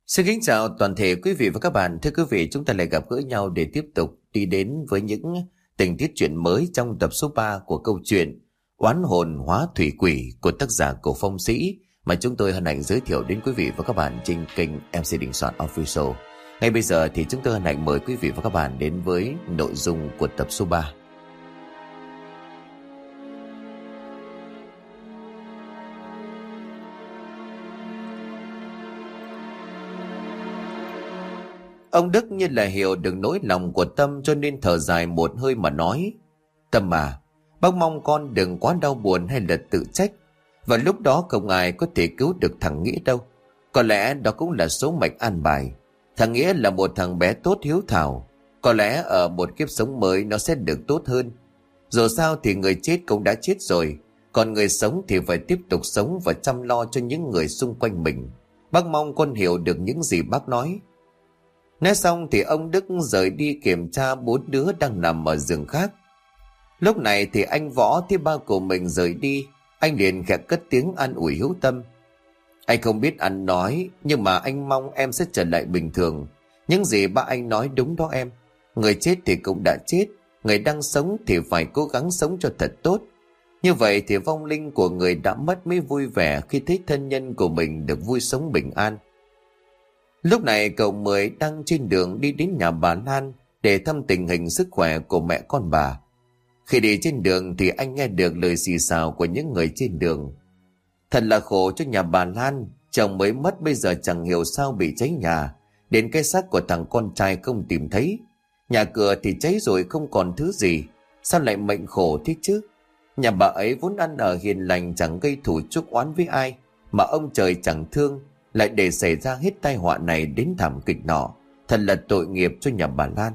Xin kính chào toàn thể quý vị và các bạn. Thưa quý vị, chúng ta lại gặp gỡ nhau để tiếp tục đi đến với những tình tiết truyện mới trong tập số 3 của câu chuyện Oán hồn hóa thủy quỷ của tác giả Cổ Phong Sĩ mà chúng tôi hân hạnh giới thiệu đến quý vị và các bạn trên kênh MC Đình Soạn Official. Ngay bây giờ thì chúng tôi hân hạnh mời quý vị và các bạn đến với nội dung của tập số 3. Ông Đức như là hiểu được nỗi lòng của Tâm cho nên thở dài một hơi mà nói: Tâm à, bác mong con đừng quá đau buồn hay là tự trách. Và lúc đó không ai có thể cứu được thằng Nghĩa đâu. Có lẽ đó cũng là số mệnh an bài. Thằng Nghĩa là một thằng bé tốt hiếu thảo. Có lẽ ở một kiếp sống mới nó sẽ được tốt hơn. Dù sao thì người chết cũng đã chết rồi. Còn người sống thì phải tiếp tục sống và chăm lo cho những người xung quanh mình. Bác mong con hiểu được những gì bác nói. Nói xong thì ông Đức rời đi kiểm tra 4 đứa đang nằm ở giường khác. Lúc này thì anh Võ thấy ba của mình rời đi. Anh liền khẽ cất tiếng an ủi Hiếu Tâm. Anh không biết ăn nói, nhưng mà anh mong em sẽ trở lại bình thường. Những gì ba anh nói đúng đó em. Người chết thì cũng đã chết, người đang sống thì phải cố gắng sống cho thật tốt. Như vậy thì vong linh của người đã mất mới vui vẻ khi thấy thân nhân của mình được vui sống bình an. Lúc này cậu Mười đang trên đường đi đến nhà bà Lan để thăm tình hình sức khỏe của mẹ con bà. Khi đi trên đường thì anh nghe được lời xì xào của những người trên đường. Thật là khổ cho nhà bà Lan, chồng mới mất bây giờ chẳng hiểu sao bị cháy nhà, đến cái xác của thằng con trai không tìm thấy. Nhà cửa thì cháy rồi không còn thứ gì, sao lại mệnh khổ thế chứ? Nhà bà ấy vốn ăn ở hiền lành, chẳng gây thù chuốc oán với ai, mà ông trời chẳng thương, lại để xảy ra hết tai họa này đến thảm kịch nọ. Thật là tội nghiệp cho nhà bà Lan.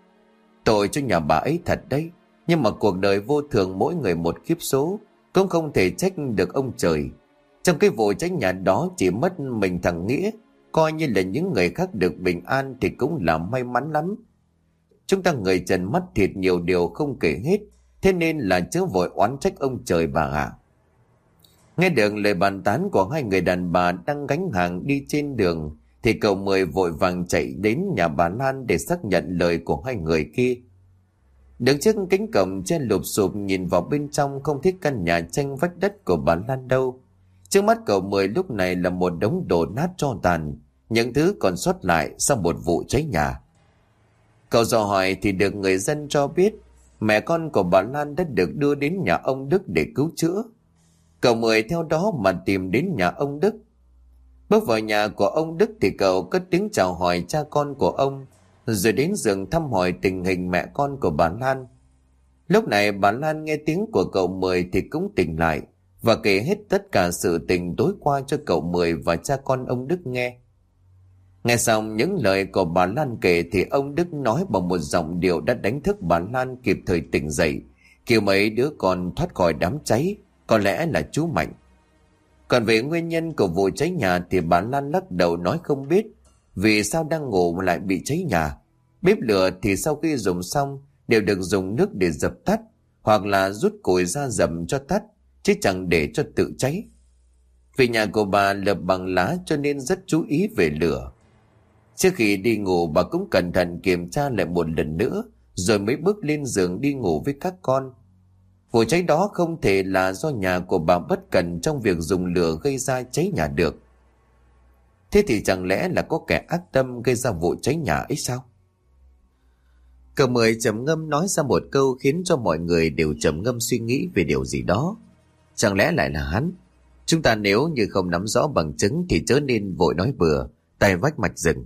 Tội cho nhà bà ấy thật đấy. Nhưng mà cuộc đời vô thường, mỗi người một kiếp số, cũng không thể trách được ông trời. Trong cái vụ cháy nhà đó chỉ mất mình thằng Nghĩa, coi như là những người khác được bình an thì cũng là may mắn lắm. Chúng ta người trần mắt thịt nhiều điều không kể hết, thế nên là chớ vội oán trách ông trời bà ạ. Nghe được lời bàn tán của hai người đàn bà đang gánh hàng đi trên đường thì cậu Mười vội vàng chạy đến nhà bà Lan để xác nhận lời của hai người kia. Đứng trước cánh cổng che lụp xụp nhìn vào bên trong, không thấy căn nhà tranh vách đất của bà Lan đâu. Trước mắt cậu Mười lúc này là một đống đổ nát tro tàn, những thứ còn sót lại sau một vụ cháy nhà. Cậu dò hỏi thì được người dân cho biết mẹ con của bà Lan đã được đưa đến nhà ông Đức để cứu chữa. Cậu Mười theo đó mà tìm đến nhà ông Đức. Bước vào nhà của ông Đức thì cậu cất tiếng chào hỏi cha con của ông, rồi đến giường thăm hỏi tình hình mẹ con của bà Lan. Lúc này bà Lan nghe tiếng của cậu Mười thì cũng tỉnh lại và kể hết tất cả sự tình tối qua cho cậu Mười và cha con ông Đức nghe. Nghe xong những lời của bà Lan kể thì ông Đức nói bằng một giọng điệu đã đánh thức bà Lan kịp thời tỉnh dậy, kêu mấy đứa con thoát khỏi đám cháy, có lẽ là chú Mạnh. Còn về nguyên nhân của vụ cháy nhà thì bà Lan lắc đầu nói không biết, vì sao đang ngủ lại bị cháy nhà. Bếp lửa thì sau khi dùng xong đều được dùng nước để dập tắt, hoặc là rút củi ra dầm cho tắt, chứ chẳng để cho tự cháy. Vì nhà của bà lợp bằng lá cho nên rất chú ý về lửa. Trước khi đi ngủ bà cũng cẩn thận kiểm tra lại một lần nữa, rồi mới bước lên giường đi ngủ với các con. Vụ cháy đó không thể là do nhà của bà bất cẩn trong việc dùng lửa gây ra cháy nhà được. Thế thì chẳng lẽ là có kẻ ác tâm gây ra vụ cháy nhà ấy sao? Cậu Mười trầm ngâm nói ra một câu khiến cho mọi người đều trầm ngâm suy nghĩ về điều gì đó. Chẳng lẽ lại là hắn? Chúng ta nếu như không nắm rõ bằng chứng thì chớ nên vội nói bừa, tay vách mạch rừng.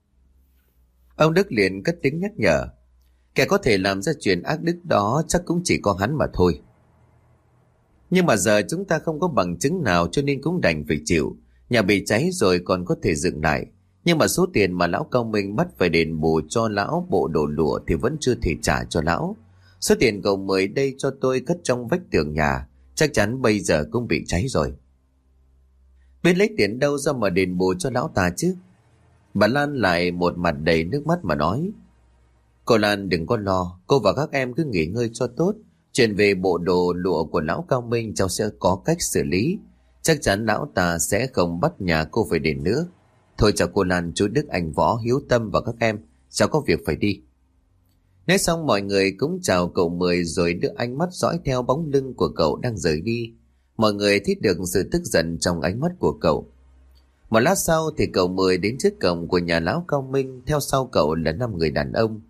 Ông Đức liền cất tiếng nhắc nhở. Kẻ có thể làm ra chuyện ác đức đó chắc cũng chỉ có hắn mà thôi. Nhưng mà giờ chúng ta không có bằng chứng nào cho nên cũng đành phải chịu. Nhà bị cháy rồi còn có thể dựng lại, nhưng mà số tiền mà lão Cao Minh bắt phải đền bù cho lão bộ đồ lụa thì vẫn chưa thể trả cho lão. Số tiền cậu Mười đây cho tôi cất trong vách tường nhà, chắc chắn bây giờ cũng bị cháy rồi. Biết lấy tiền đâu ra mà đền bù cho lão ta chứ? Bà Lan lại một mặt đầy nước mắt mà nói. Cô Lan đừng có lo, cô và các em cứ nghỉ ngơi cho tốt. Chuyện về bộ đồ lụa của lão Cao Minh cháu sẽ có cách xử lý. Chắc chắn lão ta sẽ không bắt nhà cô phải đền nữa. Thôi chào cô Lan, chú Đức, anh Võ, Hiếu Tâm và các em. Cháu có việc phải đi. Nói xong mọi người cũng chào cậu Mười rồi đưa ánh mắt dõi theo bóng lưng của cậu đang rời đi. Mọi người thấy được sự tức giận trong ánh mắt của cậu. Một lát sau thì cậu Mười đến trước cổng của nhà lão Cao Minh, theo sau cậu là 5 người đàn ông.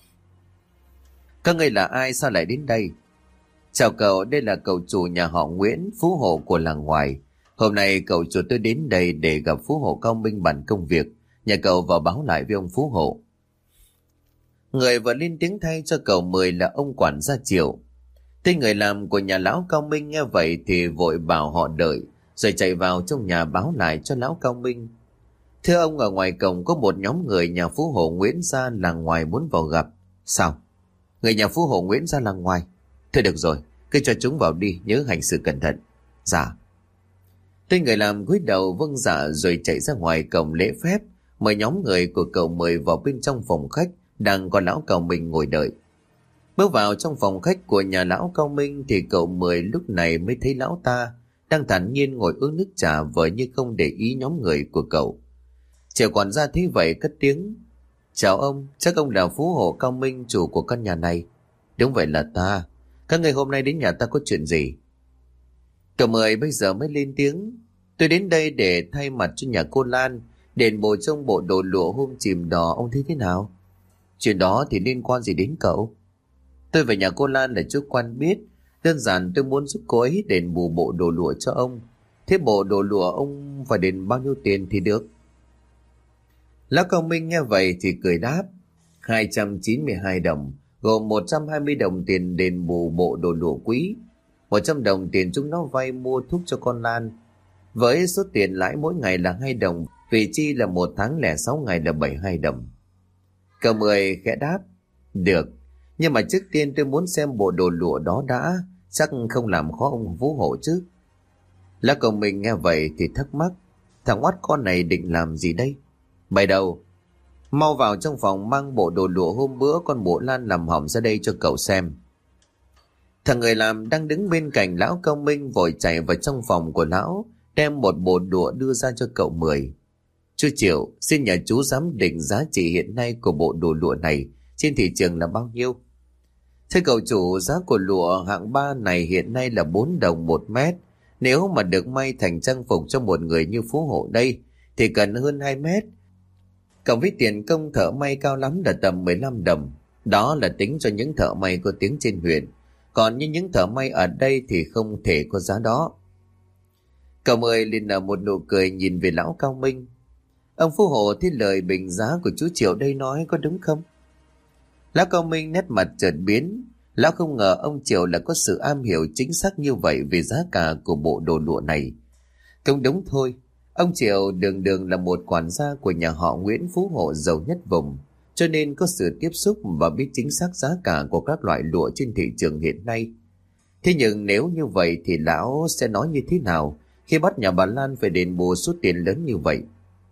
Các ngươi là ai, sao lại đến đây? Chào cậu, đây là cậu chủ nhà họ Nguyễn, phú hộ của làng ngoài. Hôm nay cậu chủ tôi đến đây để gặp phú hộ Cao Minh bàn công việc, nhà cậu vào báo lại với ông phú hộ. Người vừa lên tiếng thay cho cậu Mười là ông quản gia Triệu. Tên người làm của nhà lão Cao Minh nghe vậy thì vội bảo họ đợi, rồi chạy vào trong nhà báo lại cho lão Cao Minh. Thưa ông, ở ngoài cổng có một nhóm người nhà phú hộ Nguyễn gia làng ngoài muốn vào gặp. Sao? Người nhà phú hộ Nguyễn gia làng ngoài? Thôi được rồi, cứ cho chúng vào đi, nhớ hành xử cẩn thận. Dạ. Tên người làm cúi đầu vâng dạ rồi chạy ra ngoài cổng lễ phép, mời nhóm người của cậu Mười vào bên trong phòng khách đang có lão Cao Minh ngồi đợi. Bước vào trong phòng khách của nhà lão Cao Minh thì cậu Mười lúc này mới thấy lão ta đang thản nhiên ngồi uống nước trà vờ như không để ý nhóm người của cậu. Triệu quản gia thấy vậy cất tiếng. Chào ông, chắc ông là phú hộ Cao Minh, chủ của căn nhà này. Đúng vậy là ta. Các người hôm nay đến nhà ta có chuyện gì? Cậu Mười bây giờ mới lên tiếng. Tôi đến đây để thay mặt cho nhà cô Lan, đền bù trong bộ đồ lụa hôm chìm đò, ông thấy thế nào? Chuyện đó thì liên quan gì đến cậu? Tôi và nhà cô Lan là chú quan biết. Đơn giản tôi muốn giúp cô ấy đền bù bộ đồ lụa cho ông. Thế bộ đồ lụa ông phải đền bao nhiêu tiền thì được? Lão Cao Minh nghe vậy thì cười đáp. 292 đồng, gồm 120 đồng tiền đền bù bộ đồ lụa quý, 100 đồng tiền chúng nó vay mua thuốc cho con Lan. Với số tiền lãi mỗi ngày là 2 đồng, vì chi là 1 tháng lẻ 6 ngày là 72 đồng. Cậu Mười khẽ đáp. Được, nhưng mà trước tiên tôi muốn xem bộ đồ lụa đó đã, chắc không làm khó ông phú hộ chứ. Lão Cao Minh nghe vậy thì thắc mắc. Thằng oát con này định làm gì đây? Mày đâu? Mau vào trong phòng mang bộ đồ lụa hôm bữa con mụ Lan làm hỏng ra đây cho cậu xem. Thằng người làm đang đứng bên cạnh lão Cao Minh vội chạy vào trong phòng của lão, đem một bộ lụa đưa ra cho cậu Mười. Chú Triệu, xin nhà chú giám định giá trị hiện nay của bộ đồ lụa này trên thị trường là bao nhiêu? Thưa cậu chủ, giá của lụa hạng 3 này hiện nay là 4 đồng 1 mét. Nếu mà được may thành trang phục cho một người như phú hộ đây thì cần hơn 2 mét. Cộng với tiền công thợ may cao lắm là tầm 15 đồng. Đó là tính cho những thợ may có tiếng trên huyện. Còn như những thợ may ở đây thì không thể có giá đó. Cậu Mười liền nở một nụ cười nhìn về lão Cao Minh. Ông phú hộ thấy lời bình giá của chú Triệu đây nói có đúng không? Lão Cao Minh nét mặt chợt biến. Lão không ngờ ông Triệu là có sự am hiểu chính xác như vậy về giá cả của bộ đồ lụa này. Cũng đúng thôi. Ông Triệu đường đường là một quản gia của nhà họ Nguyễn phú hộ giàu nhất vùng, cho nên có sự tiếp xúc và biết chính xác giá cả của các loại lụa trên thị trường hiện nay. Thế nhưng nếu như vậy thì lão sẽ nói như thế nào khi bắt nhà bà Lan phải đền bù số tiền lớn như vậy?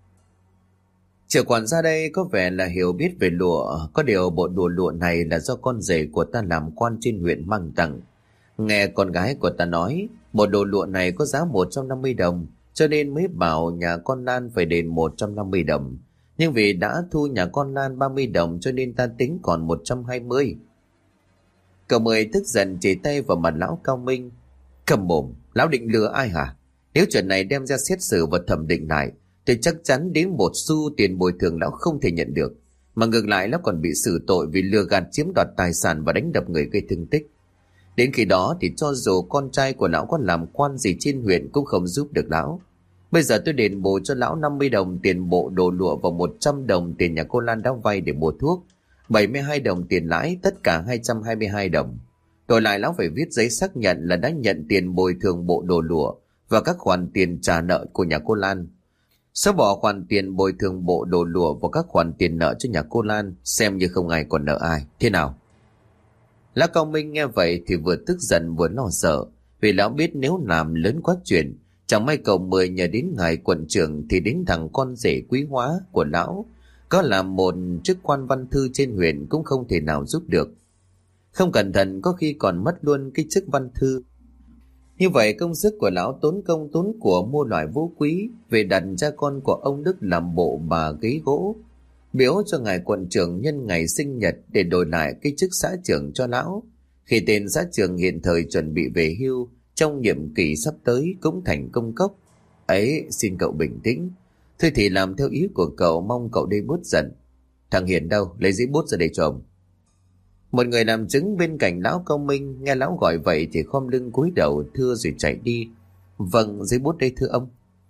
Triệu quản gia đây có vẻ là hiểu biết về lụa, có điều bộ đồ lụa này là do con rể của ta làm quan trên huyện mang tặng. Nghe con gái của ta nói, bộ đồ lụa này có giá 150 đồng, cho nên mới bảo nhà con Lan phải đền 150 đồng. Nhưng vì đã thu nhà con Lan 30 đồng cho nên ta tính còn 120. Cậu Mười tức giận chỉ tay vào mặt lão Cao Minh. Cầm mồm, lão định lừa ai hả? Nếu chuyện này đem ra xét xử và thẩm định lại, thì chắc chắn đến 1 xu tiền bồi thường lão không thể nhận được. Mà ngược lại lão còn bị xử tội vì lừa gạt chiếm đoạt tài sản và đánh đập người gây thương tích. Đến khi đó thì cho dù con trai của lão có làm quan gì trên huyện cũng không giúp được lão. Bây giờ tôi đền bù cho lão 50 đồng tiền bộ đồ lụa và 100 đồng tiền nhà cô Lan đã vay để mua thuốc, 72 đồng tiền lãi, tất cả 222 đồng. Đổi lại lão phải viết giấy xác nhận là đã nhận tiền bồi thường bộ đồ lụa và các khoản tiền trả nợ của nhà cô Lan. Xóa bỏ khoản tiền bồi thường bộ đồ lụa và các khoản tiền nợ cho nhà cô Lan, xem như không ai còn nợ ai. Thế nào? Lão Cao Minh nghe vậy thì vừa tức giận vừa lo sợ, vì lão biết nếu làm lớn quá chuyện, chẳng may cậu Mười nhờ đến ngài quận trưởng thì đến thằng con rể quý hóa của lão có làm một chức quan văn thư trên huyện cũng không thể nào giúp được. Không cẩn thận có khi còn mất luôn cái chức văn thư. Như vậy công sức của lão tốn công tốn của mua loại vũ quý về đặt cha con của ông Đức làm bộ bà ghế gỗ, biếu cho ngài quận trưởng nhân ngày sinh nhật để đổi lại cái chức xã trưởng cho lão, khi tên xã trưởng hiện thời chuẩn bị về hưu trong nhiệm kỳ sắp tới cũng thành công cốc. Ấy, xin cậu bình tĩnh. Thôi thì làm theo ý của cậu, mong cậu đây bớt giận. Thằng Hiền đâu, lấy giấy bút ra để cho ông. Một người làm chứng bên cạnh lão Cao Minh nghe lão gọi vậy thì khom lưng cúi đầu thưa rồi chạy đi. Vâng, giấy bút đây thưa ông.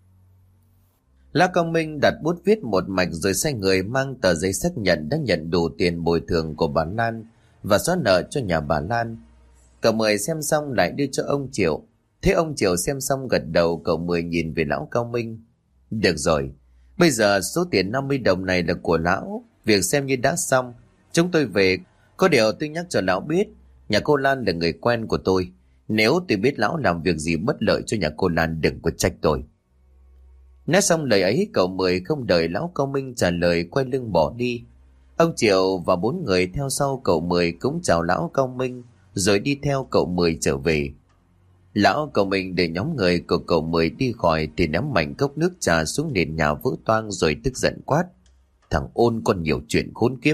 Lão Cao Minh đặt bút viết một mạch rồi sai người mang tờ giấy xác nhận đã nhận đủ tiền bồi thường của bà Lan và xóa nợ cho nhà bà Lan. Cậu Mười xem xong lại đưa cho ông Triệu. Thế ông Triệu xem xong gật đầu, cậu Mười nhìn về lão Cao Minh. Được rồi, bây giờ số tiền 50 đồng này là của lão, việc xem như đã xong. Chúng tôi về. Có điều tôi nhắc cho lão biết, nhà cô Lan là người quen của tôi. Nếu tôi biết lão làm việc gì bất lợi cho nhà cô Lan đừng có trách tôi. Nói xong lời ấy, cậu Mười không đợi lão Cao Minh trả lời quay lưng bỏ đi. Ông Triệu và 4 người theo sau cậu Mười cũng chào lão Cao Minh rồi đi theo cậu Mười trở về. Lão Cao Minh để nhóm người của cậu Mười đi khỏi thì ném mạnh cốc nước trà xuống nền nhà vỡ toang rồi tức giận quát. Thằng Ôn còn nhiều chuyện khốn kiếp.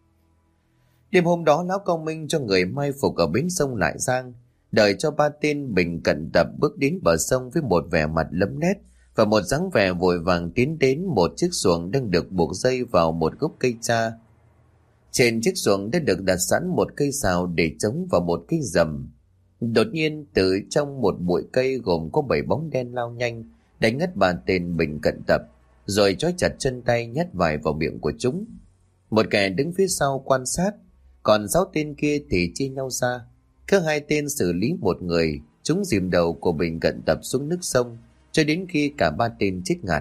Đêm hôm đó lão Cao Minh cho người mai phục ở bến sông Lại Giang, đợi cho 3 tên bình cận tập bước đến bờ sông với một vẻ mặt lấm lét và một dáng vẻ vội vàng tiến đến một chiếc xuồng đang được buộc dây vào một gốc cây cha. Trên chiếc xuồng đã được đặt sẵn một cây sào để chống vào một cây rầm. Đột nhiên từ trong một bụi cây gồm có 7 bóng đen lao nhanh, đánh ngất 3 tên bình cận tập, rồi trói chặt chân tay nhét vải vào miệng của chúng. Một kẻ đứng phía sau quan sát, còn 6 tên kia thì chia nhau ra. Cứ 2 tên xử lý một người, chúng dìm đầu của bình cận tập xuống nước sông, cho đến khi cả 3 tên chết ngạt.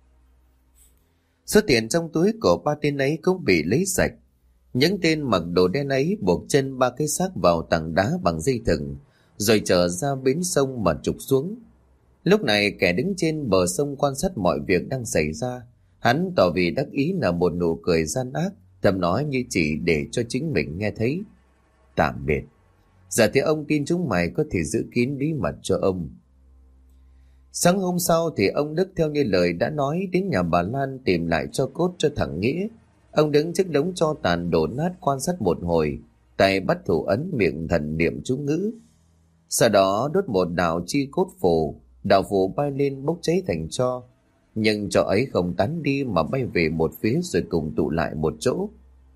Số tiền trong túi của 3 tên ấy cũng bị lấy sạch. Những tên mặc đồ đen ấy buộc chân 3 cái xác vào tảng đá bằng dây thừng, rồi trở ra bến sông mà trục xuống. Lúc này kẻ đứng trên bờ sông quan sát mọi việc đang xảy ra. Hắn tỏ vì đắc ý là một nụ cười gian ác, thầm nói như chỉ để cho chính mình nghe thấy. Tạm biệt. Giờ thì ông tin chúng mày có thể giữ kín bí mật cho ông. Sáng hôm sau thì ông Đức theo như lời đã nói đến nhà bà Lan tìm lại tro cốt cho thằng Nghĩa. Ông đứng trước đống tro tàn đổ nát quan sát một hồi, tay bắt thủ ấn miệng thần niệm chú ngữ. Sau đó đốt một đạo chi cốt phù, đạo phù bay lên bốc cháy thành tro. Nhưng tro ấy không tán đi mà bay về một phía rồi cùng tụ lại một chỗ.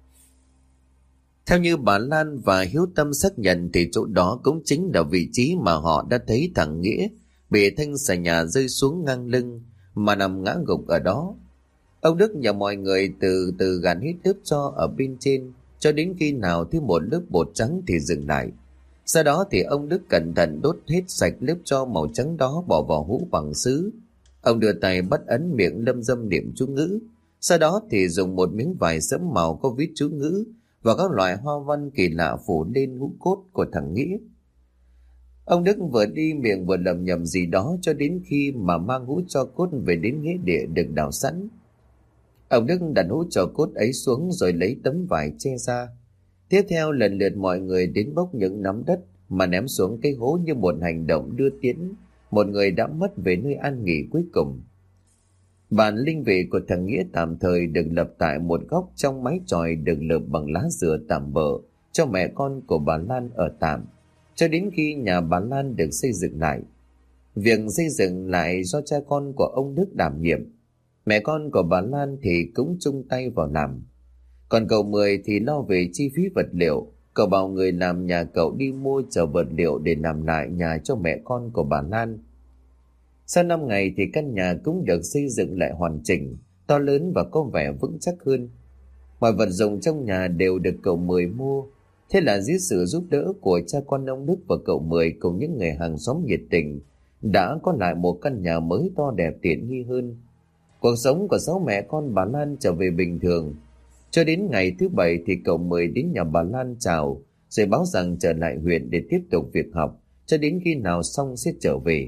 Theo như bà Lan và Hiếu Tâm xác nhận thì chỗ đó cũng chính là vị trí mà họ đã thấy thằng Nghĩa bị thanh xà nhà rơi xuống ngang lưng mà nằm ngã gục ở đó. Ông Đức nhờ mọi người từ từ gạn hết lớp tro ở bên trên cho đến khi nào thấy một lớp bột trắng thì dừng lại. Sau đó thì ông Đức cẩn thận đốt hết sạch lớp tro màu trắng đó bỏ vào hũ bằng sứ. Ông đưa tay bắt ấn miệng lâm dâm niệm chú ngữ. Sau đó thì dùng một miếng vải sẫm màu có viết chú ngữ và các loại hoa văn kỳ lạ phủ lên hũ cốt của thằng Nghĩa. Ông Đức vừa đi miệng vừa lẩm nhẩm gì đó cho đến khi mà mang hũ tro cốt về đến nghĩa địa được đào sẵn. Ông Đức đặt hũ tro cốt ấy xuống rồi lấy tấm vải che ra. Tiếp theo lần lượt mọi người đến bốc những nắm đất mà ném xuống cái hố như một hành động đưa tiến một người đã mất về nơi an nghỉ cuối cùng. Bàn linh vị của thằng Nghĩa tạm thời được lập tại một góc trong mái chòi được lợp bằng lá dừa tạm bợ cho mẹ con của bà Lan ở tạm, cho đến khi nhà bà Lan được xây dựng lại. Việc xây dựng lại do cha con của ông Đức đảm nhiệm. Mẹ con của bà Lan thì cũng chung tay vào làm. Còn cậu Mười thì lo về chi phí vật liệu. Cậu bảo người làm nhà cậu đi mua chở vật liệu để làm lại nhà cho mẹ con của bà Lan. Sau 5 ngày thì căn nhà cũng được xây dựng lại hoàn chỉnh, to lớn và có vẻ vững chắc hơn. Mọi vật dụng trong nhà đều được cậu Mười mua. Thế là dưới sự giúp đỡ của cha con ông Đức và cậu Mười cùng những người hàng xóm nhiệt tình, đã có lại một căn nhà mới to đẹp tiện nghi hơn. Cuộc sống của 6 mẹ con bà Lan trở về bình thường. Cho đến ngày thứ 7 thì cậu Mười đến nhà bà Lan chào, rồi báo rằng trở lại huyện để tiếp tục việc học, cho đến khi nào xong sẽ trở về.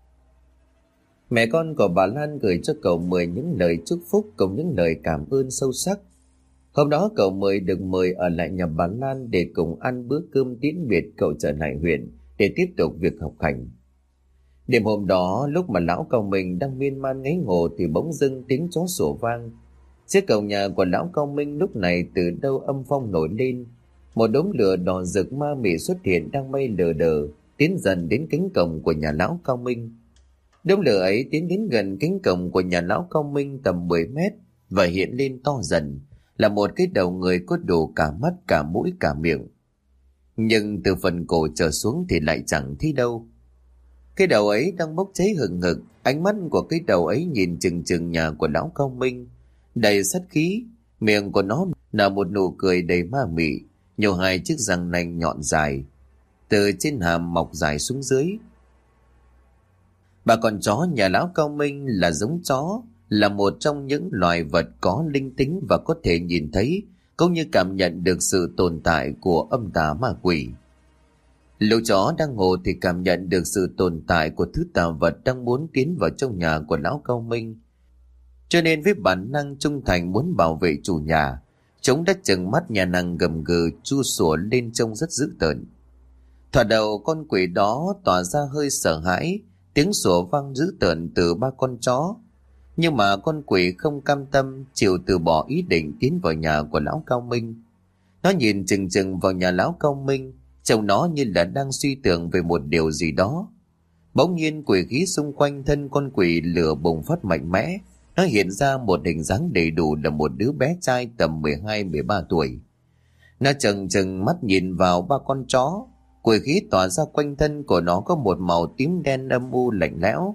Mẹ con của bà Lan gửi cho cậu Mười những lời chúc phúc cùng những lời cảm ơn sâu sắc. Hôm đó cậu Mười được mời ở lại nhà bà Lan để cùng ăn bữa cơm tiễn biệt cậu trở lại huyện để tiếp tục việc học hành. Đêm hôm đó, lúc mà lão Cao Minh đang miên man ngáy ngủ thì bỗng dưng tiếng chó sủa vang. Trước cổng nhà của lão Cao Minh lúc này từ đâu âm phong nổi lên. Một đốm lửa đỏ rực ma mị xuất hiện đang bay lờ đờ, tiến dần đến cánh cổng của nhà lão Cao Minh. Đốm lửa ấy tiến đến gần cánh cổng của nhà lão Cao Minh tầm 10 mét và hiện lên to dần, là một cái đầu người có đủ cả mắt, cả mũi, cả miệng. Nhưng từ phần cổ trở xuống thì lại chẳng thấy đâu. Cái đầu ấy đang bốc cháy hừng hực, ánh mắt của cái đầu ấy nhìn chừng chừng nhà của lão Cao Minh, đầy sát khí. Miệng của nó là một nụ cười đầy ma mị, nhiều hai chiếc răng nanh nhọn dài từ trên hàm mọc dài xuống dưới. Bà con chó nhà lão Cao Minh là giống chó, là một trong những loài vật có linh tính và có thể nhìn thấy cũng như cảm nhận được sự tồn tại của âm tà ma quỷ. Lũ chó đang ngủ thì cảm nhận được sự tồn tại của thứ tà vật đang muốn tiến vào trong nhà của lão Cao Minh. Cho nên với bản năng trung thành muốn bảo vệ chủ nhà, chúng đã trừng mắt nhà nàng gầm gừ chua sủa lên trông rất dữ tợn. Thoạt đầu con quỷ đó tỏa ra hơi sợ hãi, tiếng sủa vang dữ tợn từ ba con chó. Nhưng mà con quỷ không cam tâm, chịu từ bỏ ý định tiến vào nhà của lão Cao Minh. Nó nhìn chừng chừng vào nhà lão Cao Minh, trông nó như là đang suy tưởng về một điều gì đó. Bỗng nhiên quỷ khí xung quanh thân con quỷ lửa bùng phát mạnh mẽ. Nó hiện ra một hình dáng đầy đủ là một đứa bé trai tầm 12-13 tuổi. Nó chừng chừng mắt nhìn vào ba con chó. Quỷ khí tỏa ra quanh thân của nó có một màu tím đen âm u lạnh lẽo.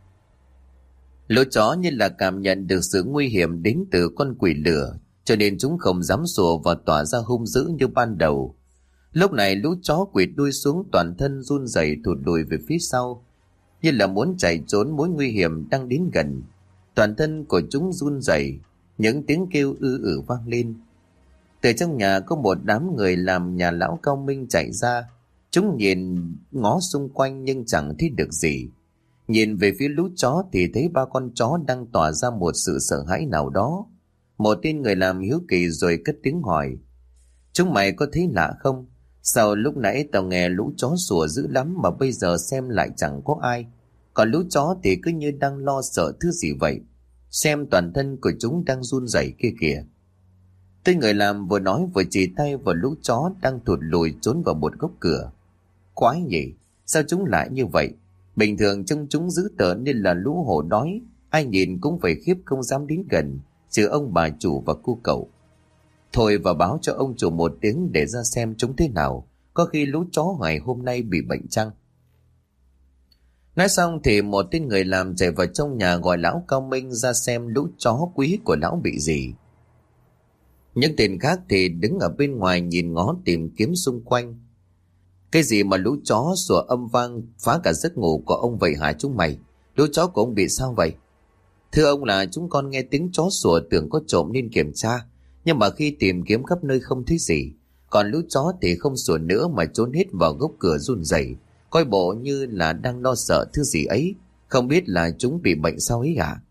Lũ chó như là cảm nhận được sự nguy hiểm đến từ con quỷ lửa, cho nên chúng không dám sủa và tỏa ra hung dữ như ban đầu. Lúc này lũ chó quỵt đuôi xuống, toàn thân run rẩy thụt lùi về phía sau, như là muốn chạy trốn mối nguy hiểm đang đến gần. Toàn thân của chúng run rẩy, những tiếng kêu ư vang lên. Từ trong nhà có một đám người làm nhà lão Cao Minh chạy ra. Chúng nhìn ngó xung quanh nhưng chẳng thấy được gì. Nhìn về phía lũ chó thì thấy ba con chó đang tỏa ra một sự sợ hãi nào đó. Một tên người làm hiếu kỳ rồi cất tiếng hỏi: "Chúng mày có thấy lạ không? Sao lúc nãy tao nghe lũ chó sủa dữ lắm mà bây giờ xem lại chẳng có ai. Còn lũ chó thì cứ như đang lo sợ thứ gì vậy. Xem toàn thân của chúng đang run rẩy kia kìa." Tên người làm vừa nói vừa chỉ tay vào lũ chó đang thụt lùi trốn vào một góc cửa. Quái nhỉ, sao chúng lại như vậy? Bình thường trông chúng dữ tợn nên là lũ hổ đói, ai nhìn cũng phải khiếp không dám đến gần, trừ ông bà chủ và cu cậu. Thôi vào báo cho ông chủ một tiếng để ra xem chúng thế nào, có khi lũ chó ngày hôm nay bị bệnh chăng. Nói xong thì một tên người làm chạy vào trong nhà gọi lão Cao Minh ra xem lũ chó quý của lão bị gì. Những tên khác thì đứng ở bên ngoài nhìn ngó tìm kiếm xung quanh. Cái gì mà lũ chó sủa âm vang phá cả giấc ngủ của ông vậy hả chúng mày? Lũ chó của ông bị sao vậy? Thưa ông là chúng con nghe tiếng chó sủa tưởng có trộm nên kiểm tra, nhưng mà khi tìm kiếm khắp nơi không thấy gì. Còn lũ chó thì không sủa nữa mà trốn hết vào gốc cửa run rẩy, coi bộ như là đang lo sợ thứ gì ấy. Không biết là chúng bị bệnh sao ấy hả?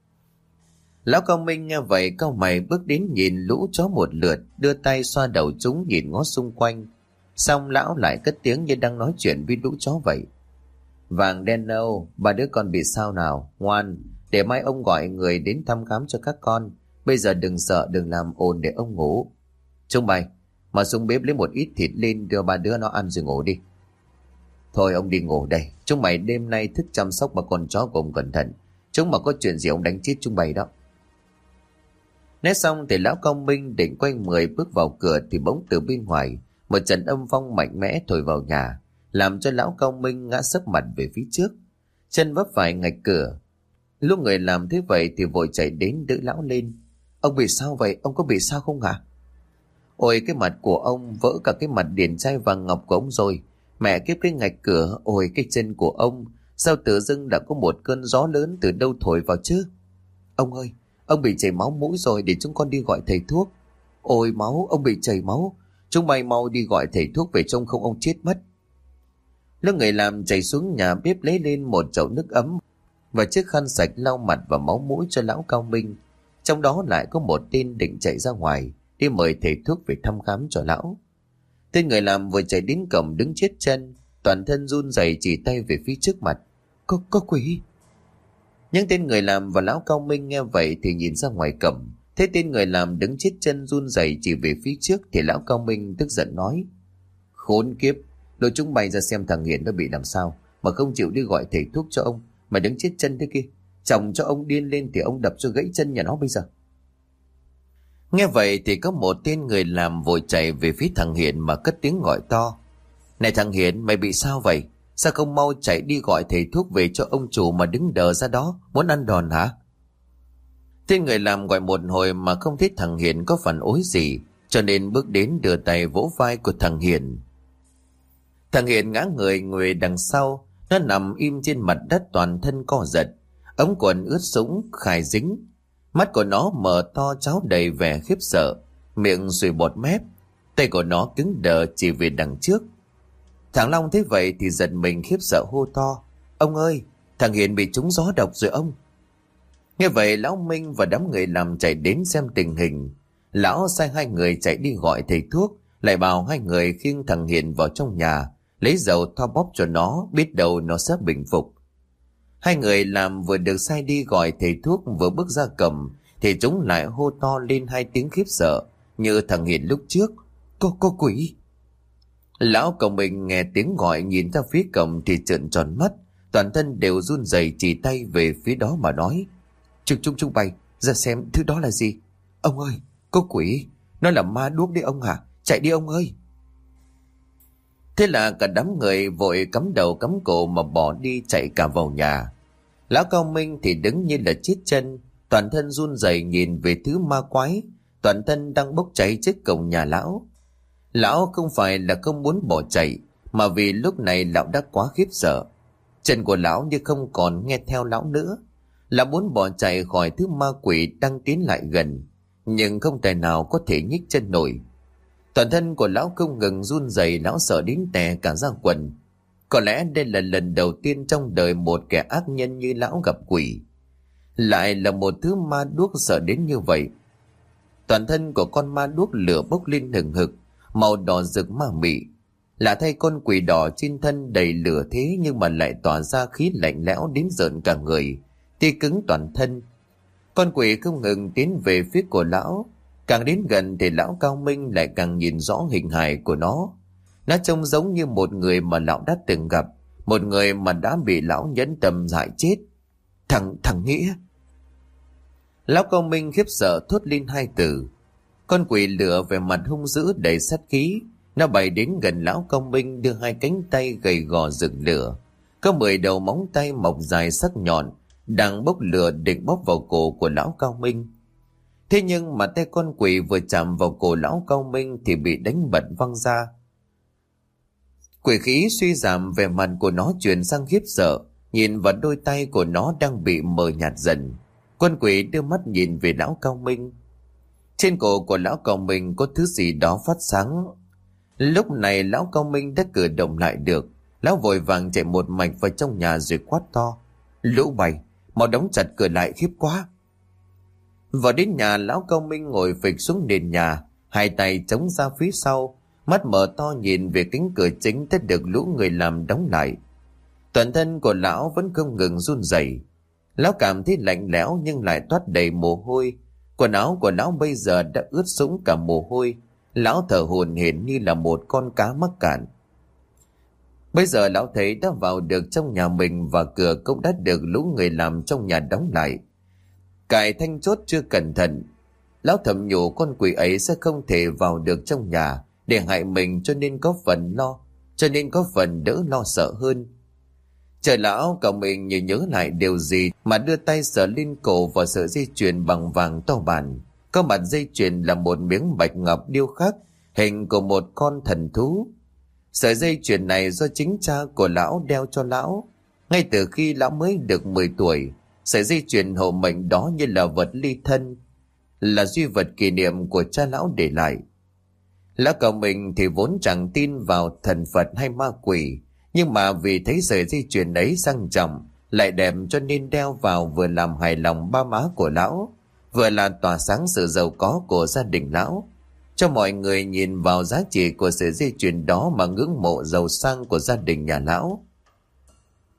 Lão Cao Minh nghe vậy cau mày bước đến nhìn lũ chó một lượt, đưa tay xoa đầu chúng nhìn ngó xung quanh. Xong lão lại cất tiếng như đang nói chuyện với lũ chó vậy. "Vàng đen đâu, ba đứa con bị sao nào? Ngoan, để mai ông gọi người đến thăm khám cho các con. Bây giờ đừng sợ, đừng làm ồn để ông ngủ. Chúng mày, mà xuống bếp lấy một ít thịt lên đưa ba đứa nó ăn rồi ngủ đi." "Thôi ông đi ngủ đây, chúng mày đêm nay thức chăm sóc ba con chó của ông cẩn thận. Chúng mà có chuyện gì ông đánh chết chúng mày đó." Nói xong thì lão Cao Minh định quay 10 bước vào cửa thì bỗng từ bên ngoài một trận âm phong mạnh mẽ thổi vào nhà, làm cho lão Cao Minh ngã sấp mặt về phía trước, chân vấp phải ngạch cửa. Lúc người làm thế vậy thì vội chạy đến đỡ lão lên. "Ông bị sao vậy? Ông có bị sao không hả?" "Ôi cái mặt của ông vỡ cả cái mặt điển trai vàng ngọc của ông rồi. Mẹ kiếp cái ngạch cửa, ôi cái chân của ông, sao tự dưng đã có một cơn gió lớn từ đâu thổi vào chứ?" "Ông ơi, ông bị chảy máu mũi rồi, để chúng con đi gọi thầy thuốc." "Ôi máu, ông bị chảy máu. Chúng mày mau đi gọi thầy thuốc về, trông không ông chết mất." Lúc người làm chạy xuống nhà bếp lấy lên một chậu nước ấm và chiếc khăn sạch lau mặt và máu mũi cho lão Cao Minh. Trong đó lại có một tên định chạy ra ngoài đi mời thầy thuốc về thăm khám cho lão. Tên người làm vừa chạy đến cổng đứng chết chân, toàn thân run rẩy chỉ tay về phía trước mặt. Có quỷ. Những tên người làm và lão Cao Minh nghe vậy thì nhìn ra ngoài cổng. Thế tên người làm đứng chết chân run rẩy chỉ về phía trước thì lão Cao Minh tức giận nói: Khốn kiếp, lôi chúng mày ra xem thằng Hiền nó bị làm sao mà không chịu đi gọi thầy thuốc cho ông mà đứng chết chân thế kia. Chồng cho ông điên lên thì ông đập cho gãy chân nhà nó bây giờ. Nghe vậy thì có một tên người làm vội chạy về phía thằng Hiền mà cất tiếng gọi to: Này thằng Hiền, mày bị sao vậy? Sao không mau chạy đi gọi thầy thuốc về cho ông chủ mà đứng đờ ra đó, muốn ăn đòn hả? Tên người làm gọi một hồi mà không thấy thằng Hiền có phản đối gì, cho nên bước đến đưa tay vỗ vai của thằng Hiền. Thằng Hiền ngã người đằng sau, nó nằm im trên mặt đất toàn thân co giật, ống quần ướt sũng khài dính, mắt của nó mở to tráo đầy vẻ khiếp sợ, miệng sùi bọt mép, tay của nó cứng đờ chỉ về đằng trước. Thằng Long thấy vậy thì giật mình khiếp sợ hô to: Ông ơi, thằng Hiền bị trúng gió độc rồi ông. Nghe vậy lão Minh và đám người làm chạy đến xem tình hình. Lão sai hai người chạy đi gọi thầy thuốc, lại bảo hai người khiêng thằng Hiền vào trong nhà, lấy dầu thoa bóp cho nó, biết đâu nó sẽ bình phục. Hai người làm vừa được sai đi gọi thầy thuốc vừa bước ra cổng thì chúng lại hô to lên hai tiếng khiếp sợ như thằng Hiền lúc trước: Có quỷ. Lão Cao Minh nghe tiếng gọi nhìn ra phía cổng thì trợn tròn mắt, toàn thân đều run rẩy chỉ tay về phía đó mà nói: Chúng bay ra xem thứ đó là gì. Ông ơi, có quỷ, nó là ma đuốc đấy ông hả? Chạy đi ông ơi. Thế là cả đám người vội cắm đầu cắm cổ mà bỏ đi chạy cả vào nhà. Lão Cao Minh thì đứng như là chết chân, toàn thân run rẩy nhìn về thứ ma quái, toàn thân đang bốc cháy trước cổng nhà lão. Lão không phải là không muốn bỏ chạy, mà vì lúc này lão đã quá khiếp sợ. Chân của lão như không còn nghe theo lão nữa. Lão muốn bỏ chạy khỏi thứ ma quỷ đang tiến lại gần, nhưng không thể nào có thể nhích chân nổi. Toàn thân của lão không ngừng run rẩy, lão sợ đến tè cả da quần. Có lẽ đây là lần đầu tiên trong đời một kẻ ác nhân như lão gặp quỷ, lại là một thứ ma đuốc sợ đến như vậy. Toàn thân của con ma đuốc lửa bốc lên hừng hực, màu đỏ rực ma mị. Lạ thay con quỷ đỏ trên thân đầy lửa thế nhưng mà lại tỏa ra khí lạnh lẽo đến rợn cả người, tê cứng toàn thân. Con quỷ không ngừng tiến về phía của lão, càng đến gần thì lão Cao Minh lại càng nhìn rõ hình hài của nó. Nó trông giống như một người mà lão đã từng gặp, một người mà đã bị lão nhẫn tâm hại chết. Thằng Nghĩa. Lão Cao Minh khiếp sợ thốt lên hai từ. Con quỷ lửa về mặt hung dữ đầy sát khí, nó bay đến gần lão Cao Minh, đưa hai cánh tay gầy gò rực lửa, có 10 đầu móng tay mọc dài sắc nhọn đang bốc lửa định bóp vào cổ của lão Cao Minh. Thế nhưng mà tay con quỷ vừa chạm vào cổ lão Cao Minh thì bị đánh bật văng ra. Quỷ khí suy giảm, về mặt của nó chuyển sang khiếp sợ, nhìn vào đôi tay của nó đang bị mờ nhạt dần. Con quỷ đưa mắt nhìn về lão Cao Minh. Trên cổ của lão Cao Minh có thứ gì đó phát sáng. Lúc này lão Cao Minh đã cử động lại được. Lão vội vàng chạy một mạch vào trong nhà rồi quát to: Lũ bày, mau đóng chặt cửa lại, khiếp quá. Vào đến nhà, lão Cao Minh ngồi phịch xuống nền nhà, hai tay chống ra phía sau, mắt mở to nhìn về cánh cửa chính đã được lũ người làm đóng lại. Toàn thân của lão vẫn không ngừng run rẩy. Lão cảm thấy lạnh lẽo nhưng lại toát đầy mồ hôi. Quần áo của lão bây giờ đã ướt sũng cả mồ hôi. Lão thở hổn hển như là một con cá mắc cạn. Bây giờ lão thấy đã vào được trong nhà mình và cửa cũng đã được lũ người làm trong nhà đóng lại. Cài thanh chốt chưa cẩn thận, lão thầm nhủ con quỷ ấy sẽ không thể vào được trong nhà để hại mình, cho nên có phần đỡ lo sợ hơn. Trời, lão cậu mình nhớ lại điều gì mà đưa tay sờ lên cổ và sợi dây chuyền bằng vàng to bản. Có mặt dây chuyền là một miếng bạch ngọc điêu khắc hình của một con thần thú. Sợi dây chuyền này do chính cha của lão đeo cho lão ngay từ khi lão mới được 10 tuổi. Sợi dây chuyền hộ mệnh đó như là vật ly thân, là duy vật kỷ niệm của cha lão để lại. Lão cậu mình thì vốn chẳng tin vào thần Phật hay ma quỷ, nhưng mà vì thấy sợi dây chuyền ấy sang trọng lại đẹp cho nên đeo vào, vừa làm hài lòng ba má của lão, vừa là tỏa sáng sự giàu có của gia đình lão. Cho mọi người nhìn vào giá trị của sợi dây chuyền đó mà ngưỡng mộ giàu sang của gia đình nhà lão.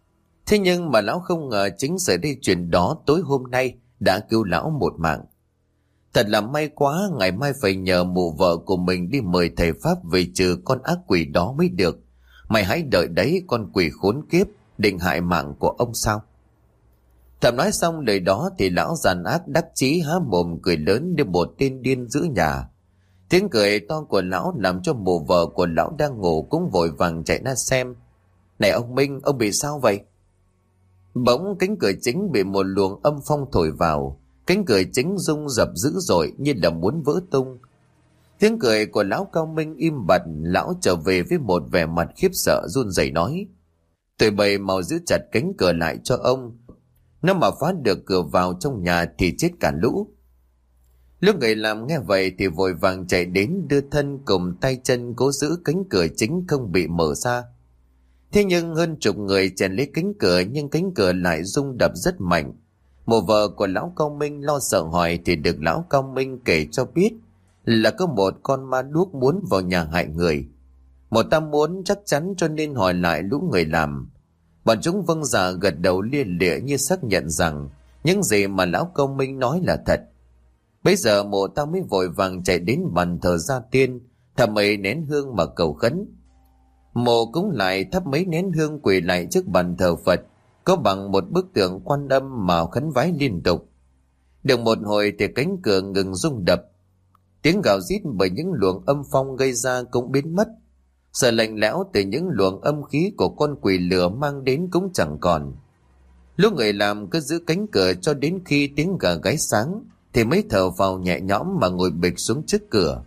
Thế nhưng mà lão không ngờ chính sợi dây chuyền đó tối hôm nay đã cứu lão một mạng. Thật là may quá, ngày mai phải nhờ mụ vợ của mình đi mời thầy Pháp về trừ con ác quỷ đó mới được. Mày hãy đợi đấy, con quỷ khốn kiếp, định hại mạng của ông sao? Thầm nói xong lời đó thì lão giàn ác đắc chí há mồm cười lớn như một tên điên giữ nhà. Tiếng cười to của lão làm cho mụ vợ của lão đang ngủ cũng vội vàng chạy ra xem. Này ông Minh, ông bị sao vậy? Bỗng cánh cửa chính bị một luồng âm phong thổi vào. Cánh cửa chính rung rập dữ dội như là muốn vỡ tung. Tiếng cười của lão Cao Minh im bặt. Lão trở về với một vẻ mặt khiếp sợ run rẩy nói: Tụi bầy mau giữ chặt cánh cửa lại cho ông. Nếu mà phá được cửa vào trong nhà thì chết cả lũ. Lúc người làm nghe vậy thì vội vàng chạy đến đưa thân cùng tay chân cố giữ cánh cửa chính không bị mở ra. Thế nhưng hơn chục người chèn lấy cánh cửa nhưng cánh cửa lại rung đập rất mạnh. Một vợ của lão Cao Minh lo sợ hỏi thì được lão Cao Minh kể cho biết là có một con ma đuốc muốn vào nhà hại người. Một tam muốn chắc chắn cho nên hỏi lại lũ người làm. Bọn chúng vâng dạ gật đầu lia lịa như xác nhận rằng những gì mà lão Cao Minh nói là thật. Bây giờ mộ tao mới vội vàng chạy đến bàn thờ gia tiên, thắp mấy nén hương mà cầu khấn. Mộ cũng lại thắp mấy nén hương quỳ lại trước bàn thờ Phật, có bằng một bức tượng Quan Âm mà khấn vái liên tục. Được một hồi thì cánh cửa ngừng rung đập. Tiếng gào rít bởi những luồng âm phong gây ra cũng biến mất. Sợ lạnh lẽo từ những luồng âm khí của con quỷ lửa mang đến cũng chẳng còn. Lúc người làm cứ giữ cánh cửa cho đến khi tiếng gà gáy sáng thì mới thở vào nhẹ nhõm mà ngồi bịch xuống trước cửa.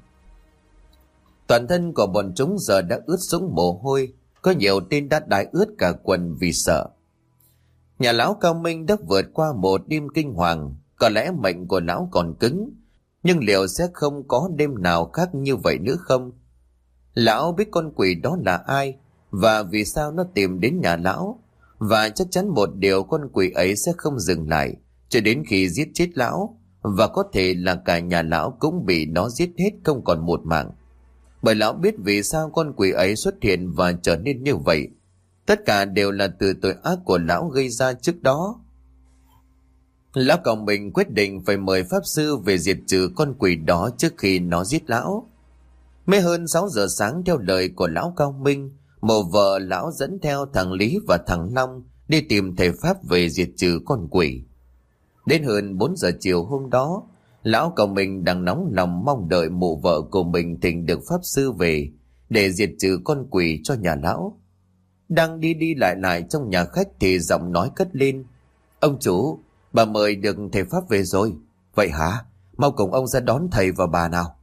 Toàn thân của bọn chúng giờ đã ướt sũng mồ hôi, có nhiều tên đã đái ướt cả quần vì sợ. Nhà lão Cao Minh đã vượt qua một đêm kinh hoàng, có lẽ mệnh của lão còn cứng, nhưng liệu sẽ không có đêm nào khác như vậy nữa không? Lão biết con quỷ đó là ai và vì sao nó tìm đến nhà lão, và chắc chắn một điều con quỷ ấy sẽ không dừng lại cho đến khi giết chết lão, và có thể là cả nhà lão cũng bị nó giết hết không còn một mạng. Bởi lão biết vì sao con quỷ ấy xuất hiện và trở nên như vậy. Tất cả đều là từ tội ác của lão gây ra trước đó. Lão Cao Minh quyết định phải mời pháp sư về diệt trừ con quỷ đó trước khi nó giết lão. Mới hơn 6 giờ sáng theo lời của lão Cao Minh, mộ vợ lão dẫn theo thằng Lý và thằng Long đi tìm thầy pháp về diệt trừ con quỷ. Đến hơn 4 giờ chiều hôm đó, lão Cao Minh đang nóng lòng mong đợi mụ vợ của mình thỉnh được pháp sư về để diệt trừ con quỷ cho nhà lão. Đang đi đi lại trong nhà khách thì giọng nói cất lên: Ông chủ, bà mời được thầy pháp về rồi. Vậy hả? Mau cùng ông ra đón thầy và bà nào.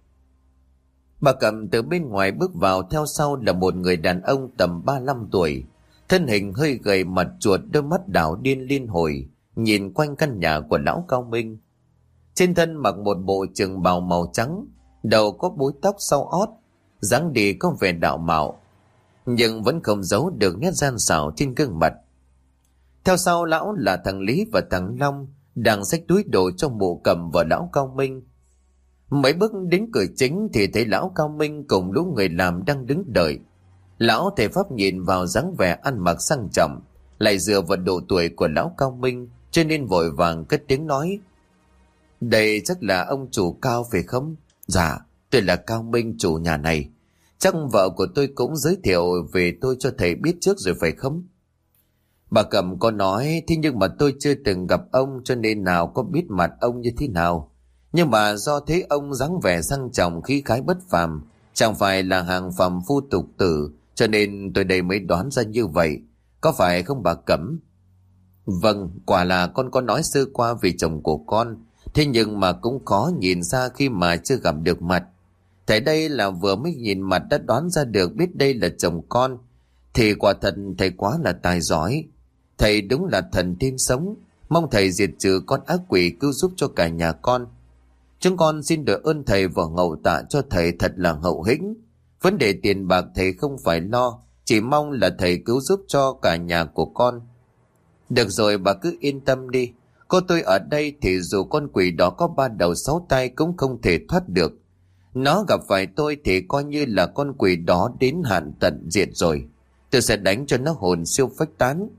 Bà Cẩm từ bên ngoài bước vào, theo sau là một người đàn ông tầm 35 tuổi, thân hình hơi gầy, mặt chuột, đôi mắt đảo điên liên hồi nhìn quanh căn nhà của lão Cao Minh. Trên thân mặc một bộ trường bào màu trắng, đầu có búi tóc sau ót, dáng đi có vẻ đạo mạo, nhưng vẫn không giấu được nét gian xảo trên gương mặt. Theo sau lão là thằng Lý và thằng Long đang xách túi đồ cho mụ Cẩm và lão Cao Minh. Mấy bước đến cửa chính thì thấy lão Cao Minh cùng lũ người làm đang đứng đợi. Lão thầy pháp nhìn vào dáng vẻ ăn mặc sang trọng, lại dựa vào độ tuổi của lão Cao Minh, cho nên vội vàng cất tiếng nói: Đây chắc là ông chủ Cao phải không? Dạ, tôi là Cao Minh, chủ nhà này. Chắc vợ của tôi cũng giới thiệu về tôi cho thầy biết trước rồi phải không? Bà Cẩm có nói, thế nhưng mà tôi chưa từng gặp ông cho nên nào có biết mặt ông như thế nào. Nhưng mà do thấy ông dáng vẻ sang trọng, khí khái bất phàm, chẳng phải là hàng phàm phu tục tử, cho nên tôi đây mới đoán ra như vậy. Có phải không bà Cẩm? Vâng, quả là con có nói sơ qua về chồng của con, thế nhưng mà cũng khó nhìn ra khi mà chưa gặp được mặt. Thầy đây là vừa mới nhìn mặt đã đoán ra được biết đây là chồng con, thì quả thật thầy quá là tài giỏi. Thầy đúng là thần tiên sống, mong thầy diệt trừ con ác quỷ, cứu giúp cho cả nhà con. Chúng con xin đội ơn thầy và ngậu tạ cho thầy thật là hậu hĩnh. Vấn đề tiền bạc thầy không phải lo, chỉ mong là thầy cứu giúp cho cả nhà của con. Được rồi, bà cứ yên tâm đi. Có tôi ở đây thì dù con quỷ đó có 3 đầu 6 tay cũng không thể thoát được. Nó gặp phải tôi thì coi như là con quỷ đó đến hạn tận diệt rồi. Tôi sẽ đánh cho nó hồn siêu phách tán.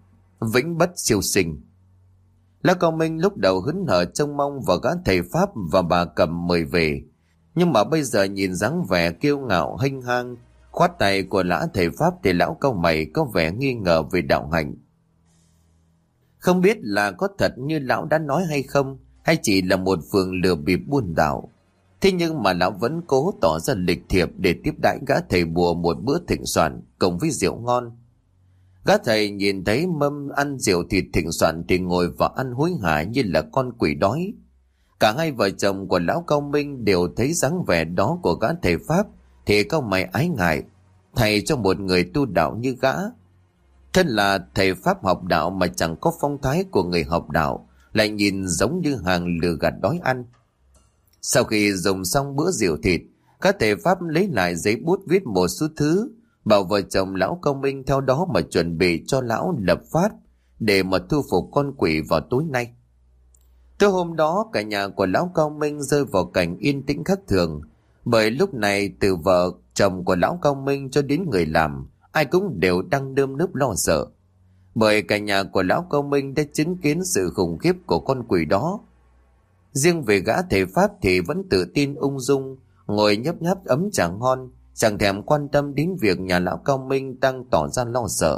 vĩnh bất siêu sinh. Lão Cao Minh lúc đầu hớn hở trông mong vào gã thầy Pháp và bà Cầm mời về, nhưng mà bây giờ nhìn dáng vẻ kiêu ngạo hênh hang khoát tay của lão thầy Pháp thì lão cau mày có vẻ nghi ngờ về đạo hạnh. Không biết là có thật như lão đã nói hay không, hay chỉ là một phường lừa bịp buôn đạo. Thế nhưng mà lão vẫn cố tỏ ra lịch thiệp để tiếp đãi gã thầy bùa một bữa thịnh soạn cộng với rượu ngon. Gã thầy nhìn thấy mâm ăn rượu thịt thịnh soạn thì ngồi và ăn hối hả như là con quỷ đói. Cả hai vợ chồng của lão Cao Minh đều thấy dáng vẻ đó của gã thầy Pháp thì cau mày ái ngại, thầy cho một người tu đạo như gã. Thân là thầy Pháp học đạo mà chẳng có phong thái của người học đạo, lại nhìn giống như hàng lừa gạt đói ăn. Sau khi dùng xong bữa rượu thịt, các thầy Pháp lấy lại giấy bút viết một số thứ, bảo vợ chồng lão Cao Minh theo đó mà chuẩn bị cho lão lập pháp để mà thu phục con quỷ vào tối nay. Tối hôm đó cả nhà của lão Cao Minh rơi vào cảnh yên tĩnh khác thường, bởi lúc này từ vợ chồng của lão Cao Minh cho đến người làm, ai cũng đều đang nơm nớp lo sợ. Bởi cả nhà của lão Cao Minh đã chứng kiến sự khủng khiếp của con quỷ đó. Riêng về gã thầy Pháp thì vẫn tự tin ung dung, ngồi nhấp nháp ấm trà ngon, chẳng thèm quan tâm đến việc nhà lão Cao Minh đang tỏ ra lo sợ.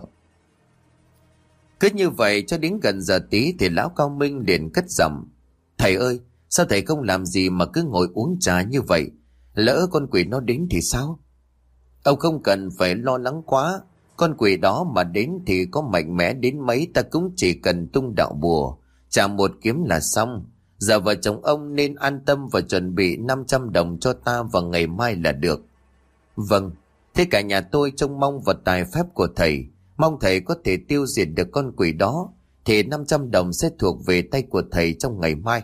Cứ như vậy cho đến gần giờ tí thì lão Cao Minh liền cất giọng: "Thầy ơi, sao thầy không làm gì mà cứ ngồi uống trà như vậy? Lỡ con quỷ nó đến thì sao?" "Ông không cần phải lo lắng quá. Con quỷ đó mà đến thì có mạnh mẽ đến mấy ta cũng chỉ cần tung đạo bùa, trả một kiếm là xong. Giờ vợ chồng ông nên an tâm và chuẩn bị 500 đồng cho ta vào ngày mai là được." "Vâng, thế cả nhà tôi trông mong vào tài phép của thầy. Mong thầy có thể tiêu diệt được con quỷ đó, thì 500 đồng sẽ thuộc về tay của thầy trong ngày mai."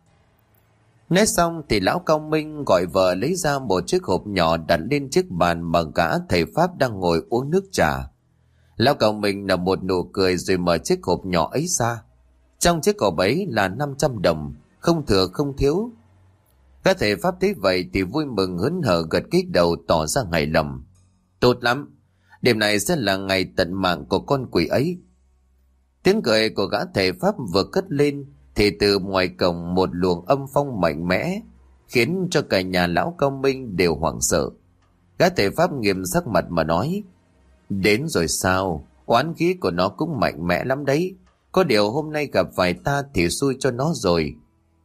Nói xong thì lão Cao Minh gọi vợ lấy ra một chiếc hộp nhỏ đặt lên chiếc bàn mà gã thầy Pháp đang ngồi uống nước trà. Lão Cao Minh nở một nụ cười rồi mở chiếc hộp nhỏ ấy ra. Trong chiếc hộp ấy là 500 đồng, không thừa không thiếu. Gã thầy Pháp thấy vậy thì vui mừng hớn hở gật gích đầu tỏ ra hài lòng. "Tốt lắm, đêm này sẽ là ngày tận mạng của con quỷ ấy." Tiếng cười của gã thầy Pháp vừa cất lên thì từ ngoài cổng một luồng âm phong mạnh mẽ khiến cho cả nhà lão Cao Minh đều hoảng sợ. Gã thầy Pháp nghiêm sắc mặt mà nói: "Đến rồi sao? Oán khí của nó cũng mạnh mẽ lắm đấy. Có điều hôm nay gặp phải ta thì xui cho nó rồi."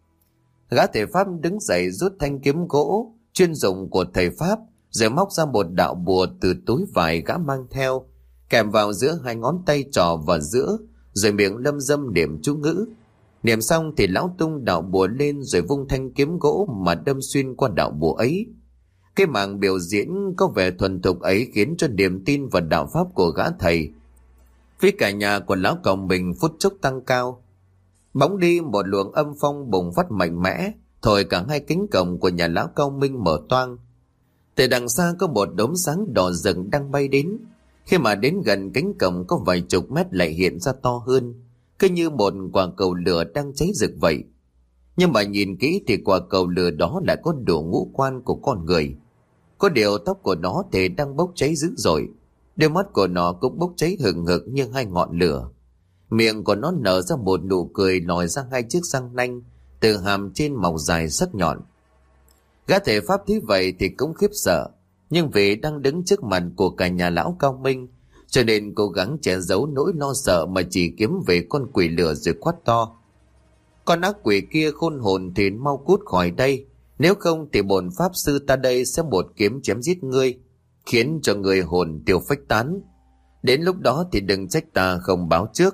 Gã thầy Pháp đứng dậy rút thanh kiếm gỗ chuyên dụng của thầy Pháp, rồi móc ra một đạo bùa từ túi vải gã mang theo, kèm vào giữa hai ngón tay trỏ và giữa, rồi miệng lâm dâm niệm chú ngữ. Niệm xong thì lão tung đạo bùa lên rồi vung thanh kiếm gỗ mà đâm xuyên qua đạo bùa ấy. Cái màn biểu diễn có vẻ thuần thục ấy khiến cho niềm tin vào đạo pháp của gã thầy với cả nhà của lão Cao Minh phút chốc tăng cao. Bỗng đi một luồng âm phong bùng phát mạnh mẽ, thổi cả hai cánh cổng của nhà lão Cao Minh mở toang. Từ đằng xa có một đốm sáng đỏ rừng đang bay đến. Khi mà đến gần cánh cổng có vài chục mét lại hiện ra to hơn, cứ như một quả cầu lửa đang cháy rực vậy. Nhưng mà nhìn kỹ thì quả cầu lửa đó lại có đủ ngũ quan của con người. Có điều tóc của nó thì đang bốc cháy dữ dội, đôi mắt của nó cũng bốc cháy hừng hực như hai ngọn lửa. Miệng của nó nở ra một nụ cười lòi ra hai chiếc răng nanh, từ hàm trên mọc dài sắc nhọn. Gã thầy Pháp thấy vậy thì cũng khiếp sợ, nhưng vì đang đứng trước mặt của cả nhà lão Cao Minh, cho nên cố gắng che giấu nỗi lo sợ mà chỉ kiếm về con quỷ lửa rồi quát to: "Con ác quỷ kia khôn hồn thì mau cút khỏi đây, nếu không thì bổn pháp sư ta đây sẽ một kiếm chém giết ngươi, khiến cho người hồn tiêu phách tán. Đến lúc đó thì đừng trách ta không báo trước."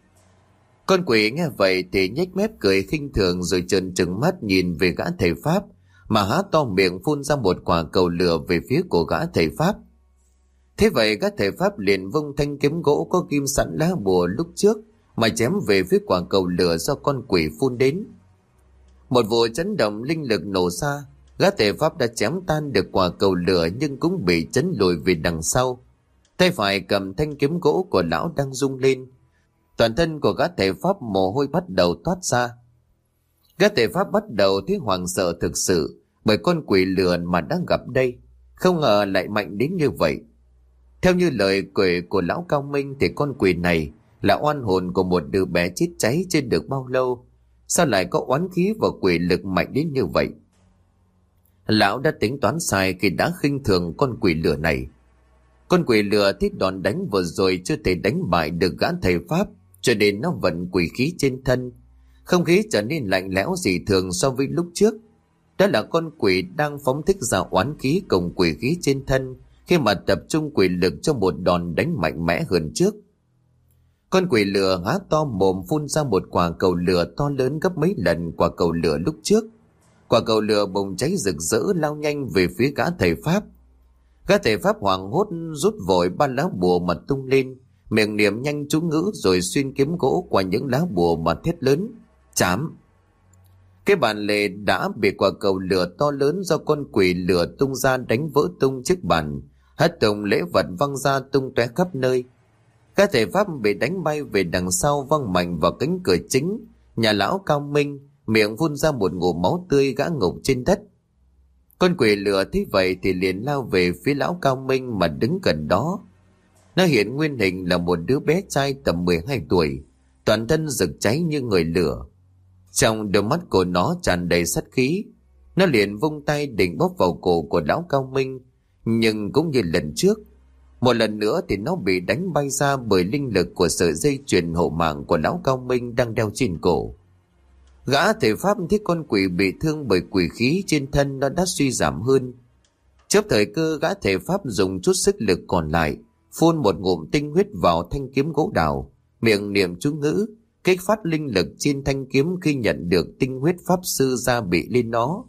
Con quỷ nghe vậy thì nhếch mép cười khinh thường rồi trợn trừng mắt nhìn về gã thầy Pháp, mà há to miệng phun ra một quả cầu lửa về phía của gã thầy Pháp. Thế vậy gã thầy Pháp liền vung thanh kiếm gỗ có ghim sẵn lá bùa lúc trước mà chém về phía quả cầu lửa do con quỷ phun đến. Một vụ chấn động linh lực nổ ra, gã thầy Pháp đã chém tan được quả cầu lửa nhưng cũng bị chấn lùi về đằng sau. Tay phải cầm thanh kiếm gỗ của lão đang rung lên. Toàn thân của gã thầy Pháp mồ hôi bắt đầu toát ra. Gã thầy Pháp bắt đầu thấy hoảng sợ thực sự, bởi con quỷ lửa mà đang gặp đây không ngờ lại mạnh đến như vậy. Theo như lời kể của lão Cao Minh thì con quỷ này là oan hồn của một đứa bé chết cháy chưa được bao lâu. Sao lại có oán khí và quỷ lực mạnh đến như vậy? Lão đã tính toán sai khi đã khinh thường con quỷ lửa này. Con quỷ lửa thích đòn đánh vừa rồi chưa thể đánh bại được gã thầy Pháp, cho nên nó vận quỷ khí trên thân. Không khí trở nên lạnh lẽo dị thường so với lúc trước. Đó là con quỷ đang phóng thích ra oán khí cùng quỷ khí trên thân khi mà tập trung quỷ lực cho một đòn đánh mạnh mẽ hơn trước. Con quỷ lửa há to mồm phun ra một quả cầu lửa to lớn gấp mấy lần quả cầu lửa lúc trước. Quả cầu lửa bùng cháy rực rỡ lao nhanh về phía gã thầy Pháp. Gã thầy Pháp hoảng hốt rút vội 3 lá bùa mà tung lên, miệng niệm nhanh chú ngữ rồi xuyên kiếm gỗ qua những lá bùa mà thét lớn: chám! Cái bàn lề đã bị quả cầu lửa to lớn do con quỷ lửa tung ra đánh vỡ tung chiếc bàn, hết thùng lễ vật văng ra tung tóe khắp nơi. Các thầy Pháp bị đánh bay về đằng sau văng mạnh vào cánh cửa chính nhà lão Cao Minh, miệng phun ra một ngụm máu tươi gã ngục trên đất. Con quỷ lửa thấy vậy thì liền lao về phía lão Cao Minh mà đứng gần đó. Nó hiện nguyên hình là một đứa bé trai tầm 12 tuổi, toàn thân rực cháy như người lửa. Trong đôi mắt của nó tràn đầy sát khí. Nó liền vung tay định bóp vào cổ của lão Cao Minh, nhưng cũng như lần trước, một lần nữa thì nó bị đánh bay ra bởi linh lực của sợi dây chuyền hộ mạng của lão Cao Minh đang đeo trên cổ. Gã thầy Pháp thấy con quỷ bị thương bởi quỷ khí trên thân nó đã suy giảm hơn. Chớp thời cơ, gã thầy Pháp dùng chút sức lực còn lại, phun một ngụm tinh huyết vào thanh kiếm gỗ đào, miệng niệm chú ngữ, kích phát linh lực trên thanh kiếm khi nhận được tinh huyết pháp sư gia bị lên nó.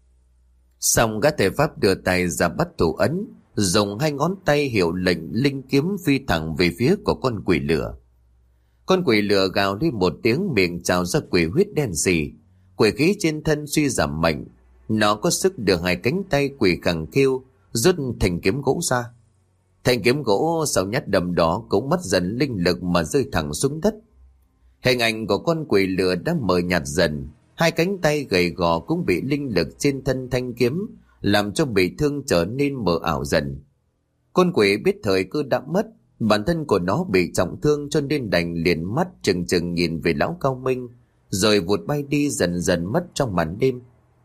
Xong gã thầy Pháp đưa tay ra bắt thủ ấn, dùng 2 ngón tay hiệu lệnh linh kiếm phi thẳng về phía của con quỷ lửa. Con quỷ lửa gào lên một tiếng, miệng trào ra quỷ huyết đen sì, quỷ khí trên thân suy giảm mạnh. Nó có sức đưa 2 cánh tay quỷ khẳng kêu, rút thanh kiếm gỗ ra. Thanh kiếm gỗ sau nhát đầm đó cũng mất dần linh lực mà rơi thẳng xuống đất. Hình ảnh của con quỷ lửa đã mờ nhạt dần, 2 cánh tay gầy gò cũng bị linh lực trên thân thanh kiếm làm cho bị thương trở nên mờ ảo dần. Con quỷ biết thời cơ đã mất, bản thân của nó bị trọng thương cho nên đành liền mắt trừng trừng nhìn về lão Cao Minh, rồi vụt bay đi dần dần mất trong màn đêm.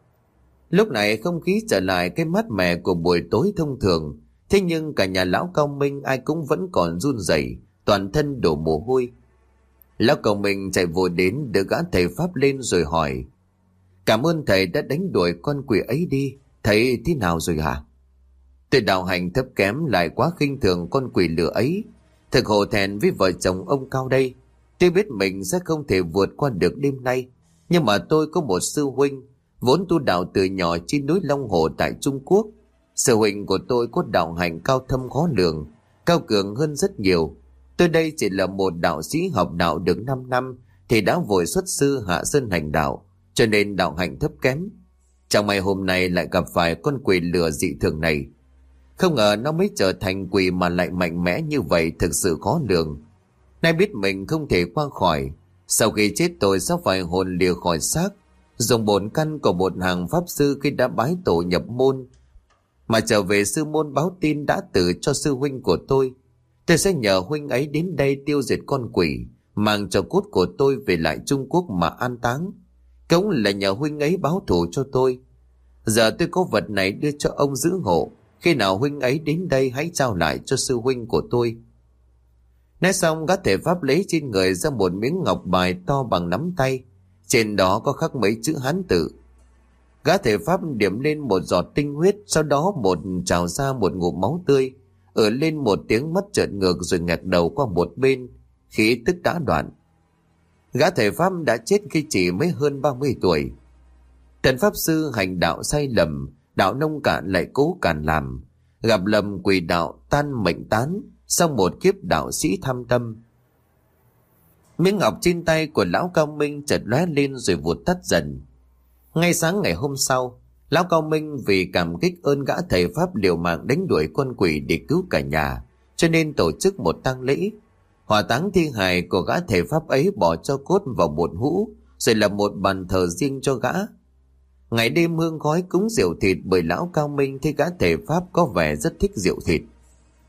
Lúc này không khí trở lại cái mát mẻ của buổi tối thông thường, thế nhưng cả nhà lão Cao Minh ai cũng vẫn còn run rẩy, toàn thân đổ mồ hôi. Lão Cao Minh chạy vội đến đỡ gã thầy Pháp lên rồi hỏi: cảm ơn thầy đã đánh đuổi con quỷ ấy đi, thầy thế nào rồi hả? Tôi đạo hành thấp kém lại quá khinh thường con quỷ lửa ấy, thực hổ thẹn với vợ chồng ông Cao đây. Tôi biết mình sẽ không thể vượt qua được đêm nay, nhưng mà tôi có một sư huynh vốn tu đạo từ nhỏ trên núi Long Hồ tại Trung Quốc. Sư huynh của tôi có đạo hành cao thâm khó lường, cao cường hơn rất nhiều. Tôi đây chỉ là một đạo sĩ học đạo được 5 năm thì đã vội xuất sư hạ sơn hành đạo, cho nên đạo hạnh thấp kém. Chẳng may hôm nay lại gặp phải con quỷ lửa dị thường này. Không ngờ nó mới trở thành quỷ mà lại mạnh mẽ như vậy, thực sự khó lường. Nay biết mình không thể qua khỏi, sau khi chết tôi sẽ phải hồn lìa khỏi xác, dùng bổn căn của một hàng pháp sư khi đã bái tổ nhập môn mà trở về sư môn báo tin đã tử cho sư huynh của tôi. Tôi sẽ nhờ huynh ấy đến đây tiêu diệt con quỷ, mang cho cốt của tôi về lại Trung Quốc mà an táng. Cũng là nhờ huynh ấy báo thù cho tôi. Giờ tôi có vật này đưa cho ông giữ hộ, khi nào huynh ấy đến đây hãy trao lại cho sư huynh của tôi. Nói xong gã thầy Pháp lấy trên người ra một miếng ngọc bài to bằng nắm tay, trên đó có khắc mấy chữ Hán tự. Gã thầy Pháp điểm lên một giọt tinh huyết, sau đó trào ra một ngụm máu tươi, lên một tiếng mất trợn ngược rồi ngẹt đầu qua một bên, khí tức đã đoạn. Gã thầy Pháp đã chết khi chỉ mới hơn 30 tuổi. Thần pháp sư hành đạo sai lầm, đạo nông cạn lại cố càn làm, gặp lầm quỷ đạo tan mệnh tán, sau một kiếp đạo sĩ tham tâm. Miếng ngọc trên tay của lão Cao Minh chợt lóe lên rồi vụt tắt dần. Ngay sáng ngày hôm sau, lão Cao Minh vì cảm kích ơn gã thầy Pháp liều mạng đánh đuổi con quỷ để cứu cả nhà, cho nên tổ chức một tang lễ. Hỏa táng thi hài của gã thầy Pháp ấy, bỏ cho cốt vào một hũ, rồi lập một bàn thờ riêng cho gã. Ngày đêm hương khói cúng rượu thịt, bởi lão Cao Minh thấy gã thầy Pháp có vẻ rất thích rượu thịt.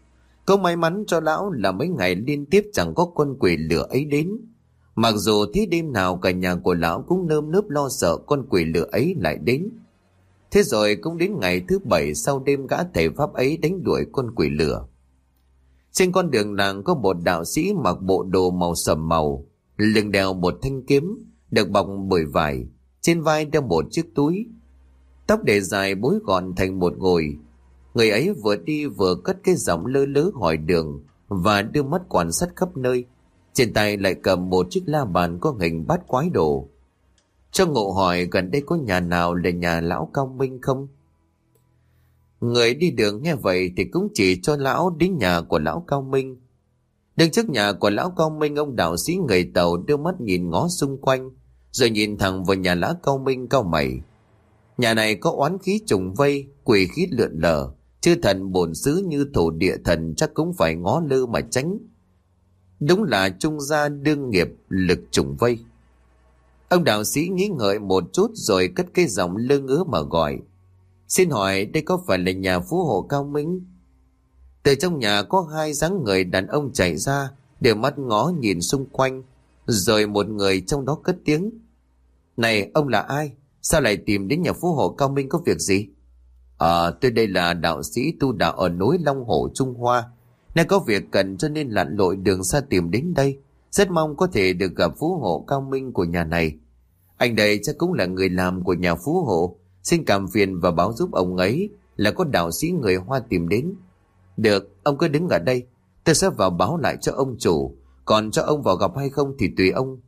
Có may mắn cho lão là mấy ngày liên tiếp chẳng có con quỷ lửa ấy đến. Mặc dù thế đêm nào cả nhà của lão cũng nơm nớp lo sợ con quỷ lửa ấy lại đến. Thế rồi cũng đến ngày thứ 7 sau đêm gã thầy pháp ấy đánh đuổi con quỷ lửa. Trên con đường làng có một đạo sĩ mặc bộ đồ màu sẫm màu, lưng đeo một thanh kiếm được bọc bởi vải, trên vai đeo một chiếc túi, tóc để dài búi gọn thành một gồi. Người ấy vừa đi vừa cất cái giọng lơ lớ hỏi đường và đưa mắt quan sát khắp nơi. Trên tay lại cầm một chiếc la bàn có hình bát quái đồ. Cho Ngộ hỏi gần đây có nhà nào là nhà lão Cao Minh không? Người đi đường nghe vậy thì cũng chỉ cho lão đến nhà của lão Cao Minh. Đứng trước nhà của lão Cao Minh, ông đạo sĩ người Tàu đưa mắt nhìn ngó xung quanh, rồi nhìn thẳng vào nhà lão Cao Minh cau mày. Nhà này có oán khí trùng vây, quỷ khí lượn lờ, chư thần bổn xứ như thổ địa thần chắc cũng phải ngó lơ mà tránh. Đúng là trung gia đương nghiệp lực trùng vây. Ông đạo sĩ nghĩ ngợi một chút rồi cất cái giọng lơ ngớ mà gọi. Xin hỏi đây có phải là nhà phú hộ Cao Minh? Từ trong nhà có hai dáng người đàn ông chạy ra, đều mắt ngó nhìn xung quanh, rồi một người trong đó cất tiếng. Này, ông là ai? Sao lại tìm đến nhà phú hộ Cao Minh, có việc gì? Tôi đây là đạo sĩ tu đạo ở núi Long Hổ Trung Hoa. Nay có việc cần cho nên lặn lội đường xa tìm đến đây. Rất mong có thể được gặp phú hộ Cao Minh của nhà này. Anh đây chắc cũng là người làm của nhà phú hộ. Xin cảm phiền và báo giúp ông ấy là có đạo sĩ người Hoa tìm đến. Được, ông cứ đứng ở đây, tôi sẽ vào báo lại cho ông chủ. Còn cho ông vào gặp hay không thì tùy ông.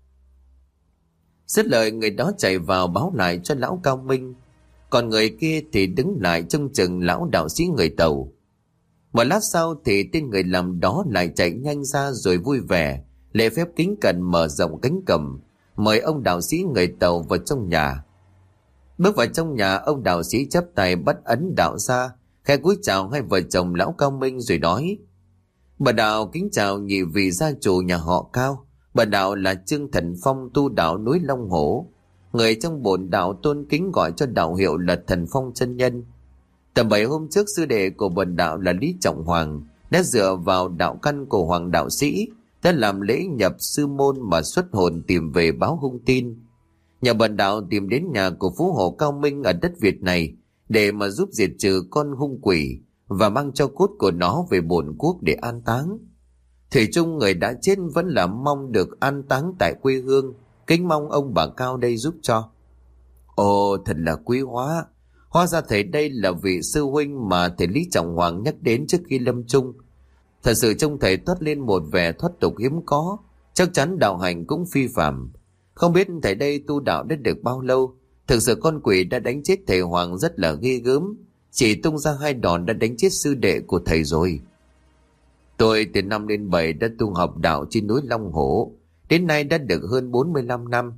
Dứt lời, người đó chạy vào báo lại cho lão Cao Minh. Còn người kia thì đứng lại trông chừng lão đạo sĩ người Tàu. Một lát sau thì tên người làm đó lại chạy nhanh ra rồi vui vẻ lễ phép kính cẩn mở rộng cánh cổng, mời ông đạo sĩ người Tàu vào trong nhà. Bước vào trong nhà, ông đạo sĩ chắp tay bắt ấn đạo ra, khẽ cúi chào hai vợ chồng lão Cao Minh rồi nói: Bà đạo kính chào nhị vị gia chủ nhà họ Cao. Bà đạo là Trương Thần Phong, tu đạo núi Long Hổ. Người trong bổn đạo tôn kính gọi cho đạo hiệu là Thần Phong chân nhân. Tầm 7 hôm trước, sư đệ của bổn đạo là Lý Trọng Hoàng đã dựa vào đạo căn của Hoàng đạo sĩ, đã làm lễ nhập sư môn mà xuất hồn tìm về báo hung tin. Nhà bần đạo tìm đến nhà của phú hộ Cao Minh ở đất Việt này để mà giúp diệt trừ con hung quỷ và mang cho cốt của nó về bổn quốc để an táng. Thủy chung người đã chết vẫn là mong được an táng tại quê hương, kính mong ông bà Cao đây giúp cho. Ồ, thật là quý hóa. Hóa ra thầy đây là vị sư huynh mà thầy Lý Trọng Hoàng nhắc đến trước khi lâm chung. Thật sự trông thầy toát lên một vẻ thoát tục hiếm có, chắc chắn đạo hành cũng phi phàm. Không biết thầy đây tu đạo đã được bao lâu. Thực sự con quỷ đã đánh chết thầy Hoàng rất là ghê gớm, chỉ tung ra 2 đòn đã đánh chết sư đệ của thầy rồi. Tôi từ năm lên 7 đã tu học đạo trên núi Long Hổ, đến nay đã được hơn 45 năm.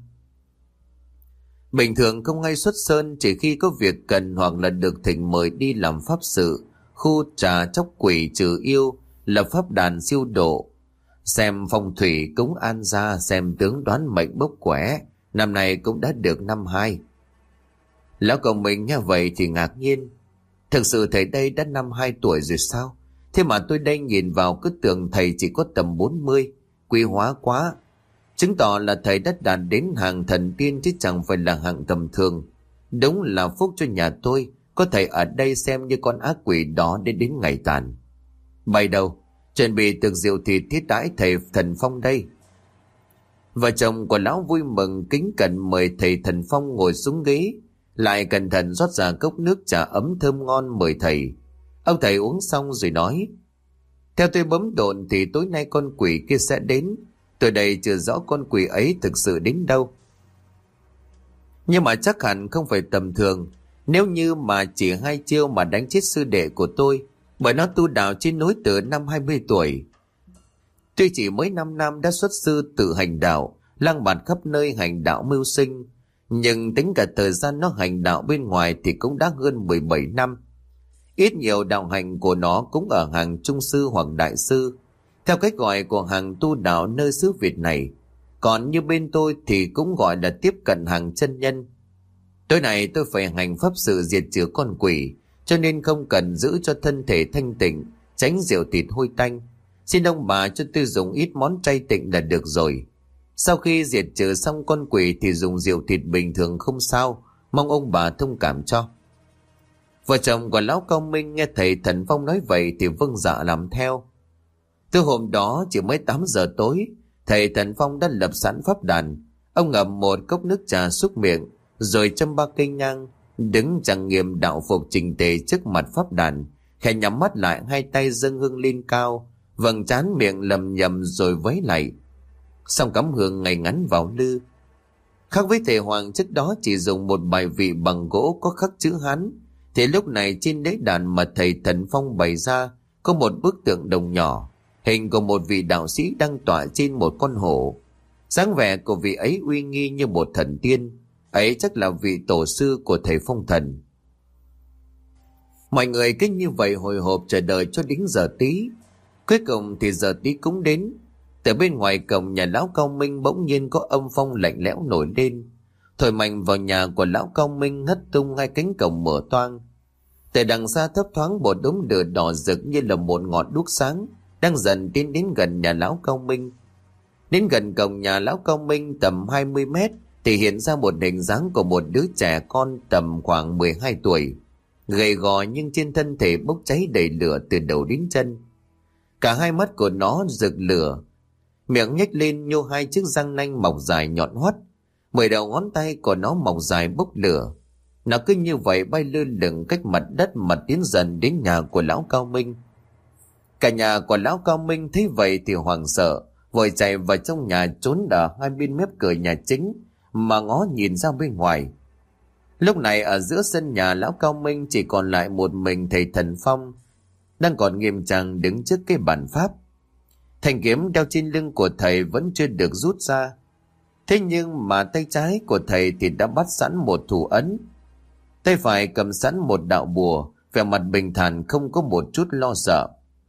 Bình thường không hay xuất sơn, chỉ khi có việc cần hoặc là được thỉnh mời đi làm pháp sự, khu trà chóc quỷ trừ yêu, lập pháp đàn siêu độ, xem phong thủy cúng an gia, xem tướng đoán mệnh bốc quẻ. Năm nay cũng đã được năm 2. Lão Cộng Minh nghe vậy thì ngạc nhiên. Thực sự thầy đây đã năm 2 tuổi rồi sao? Thế mà tôi đây nhìn vào cứ tưởng thầy chỉ có tầm 40, quý hóa quá. Chứng tỏ là thầy đã đạt đến hàng thần tiên chứ chẳng phải là hạng tầm thường. Đúng là phúc cho nhà tôi, có thầy ở đây xem như con ác quỷ đó đến ngày tàn. Bày đầu, chuẩn bị tiệc rượu thịt thiết đãi thầy Thần Phong đây. Vợ chồng của lão vui mừng kính cẩn mời thầy Thần Phong ngồi xuống ghế, lại cẩn thận rót ra cốc nước trà ấm thơm ngon mời thầy. Ông thầy uống xong rồi nói: Theo tôi bấm độn thì tối nay con quỷ kia sẽ đến. Tôi đây chưa rõ con quỷ ấy thực sự đến đâu, nhưng mà chắc hẳn không phải tầm thường. Nếu như mà chỉ 2 chiêu mà đánh chết sư đệ của tôi, bởi nó tu đạo trên núi từ năm 20 tuổi. Tuy chỉ mới 5 năm đã xuất sư tự hành đạo, lang bạt khắp nơi hành đạo mưu sinh, nhưng tính cả thời gian nó hành đạo bên ngoài thì cũng đã hơn 17 năm. Ít nhiều đạo hành của nó cũng ở hàng trung sư hoặc đại sư, theo cách gọi của hàng tu đạo nơi xứ Việt này. Còn như bên tôi thì cũng gọi là tiếp cận hàng chân nhân. Tối nay tôi phải hành pháp sự diệt trừ con quỷ, cho nên không cần giữ cho thân thể thanh tịnh, tránh rượu thịt hôi tanh. Xin ông bà cho tôi dùng ít món chay tịnh là được rồi. Sau khi diệt trừ xong con quỷ thì dùng rượu thịt bình thường không sao, mong ông bà thông cảm cho. Vợ chồng của lão Cao Minh nghe thầy Thần Phong nói vậy thì vâng dạ làm theo. Từ hôm đó chỉ mới 8 giờ tối, thầy Thần Phong đã lập sẵn pháp đàn. Ông ngậm một cốc nước trà xúc miệng, rồi châm 3 cây nhang, đứng trang nghiêm đạo phục chỉnh tề trước mặt pháp đàn, khẽ nhắm mắt lại, hai tay dâng hương lên cao, vầng trán miệng lầm nhầm rồi vẫy lạy. Xong cắm hương ngày ngắn vào lư. Khác với thầy Hoàng trước đó chỉ dùng một bài vị bằng gỗ có khắc chữ Hán, thì lúc này trên đế đàn mà thầy Thần Phong bày ra có một bức tượng đồng nhỏ, hình của một vị đạo sĩ đang tọa trên một con hổ. Dáng vẻ của vị ấy uy nghi như một thần tiên, ấy chắc là vị tổ sư của thầy Phong Thần. Mọi người cứ như vậy hồi hộp chờ đợi cho đến giờ tí. Cuối cùng thì giờ tí cũng đến. Từ bên ngoài cổng nhà lão Cao Minh bỗng nhiên có âm phong lạnh lẽo nổi lên, thổi mạnh vào nhà của lão Cao Minh, hất tung hai cánh cổng mở toang. Từ đằng xa thấp thoáng một đốm lửa đỏ rực như là một ngọn đuốc sáng đang dần tiến đến gần nhà lão Cao Minh. Đến gần cổng nhà lão Cao Minh tầm 20 mét thì hiện ra một hình dáng của một đứa trẻ con tầm khoảng 12 tuổi, gầy gò nhưng trên thân thể bốc cháy đầy lửa từ đầu đến chân. Cả hai mắt của nó rực lửa, miệng nhếch lên nhô hai chiếc răng nanh mọc dài nhọn hoắt, 10 đầu ngón tay của nó mọc dài bốc lửa. Nó cứ như vậy bay lơ lửng cách mặt đất mà tiến dần đến nhà của lão Cao Minh. Cả nhà của lão Cao Minh thấy vậy thì hoảng sợ, vội chạy vào trong nhà trốn ở hai bên mép cửa nhà chính mà ngó nhìn ra bên ngoài. Lúc này ở giữa sân nhà lão Cao Minh chỉ còn lại một mình thầy Thần Phong đang còn nghiêm trang đứng trước cái bàn pháp. Thanh kiếm đeo trên lưng của thầy vẫn chưa được rút ra, thế nhưng mà tay trái của thầy thì đã bắt sẵn một thủ ấn, tay phải cầm sẵn một đạo bùa, vẻ mặt bình thản không có một chút lo sợ.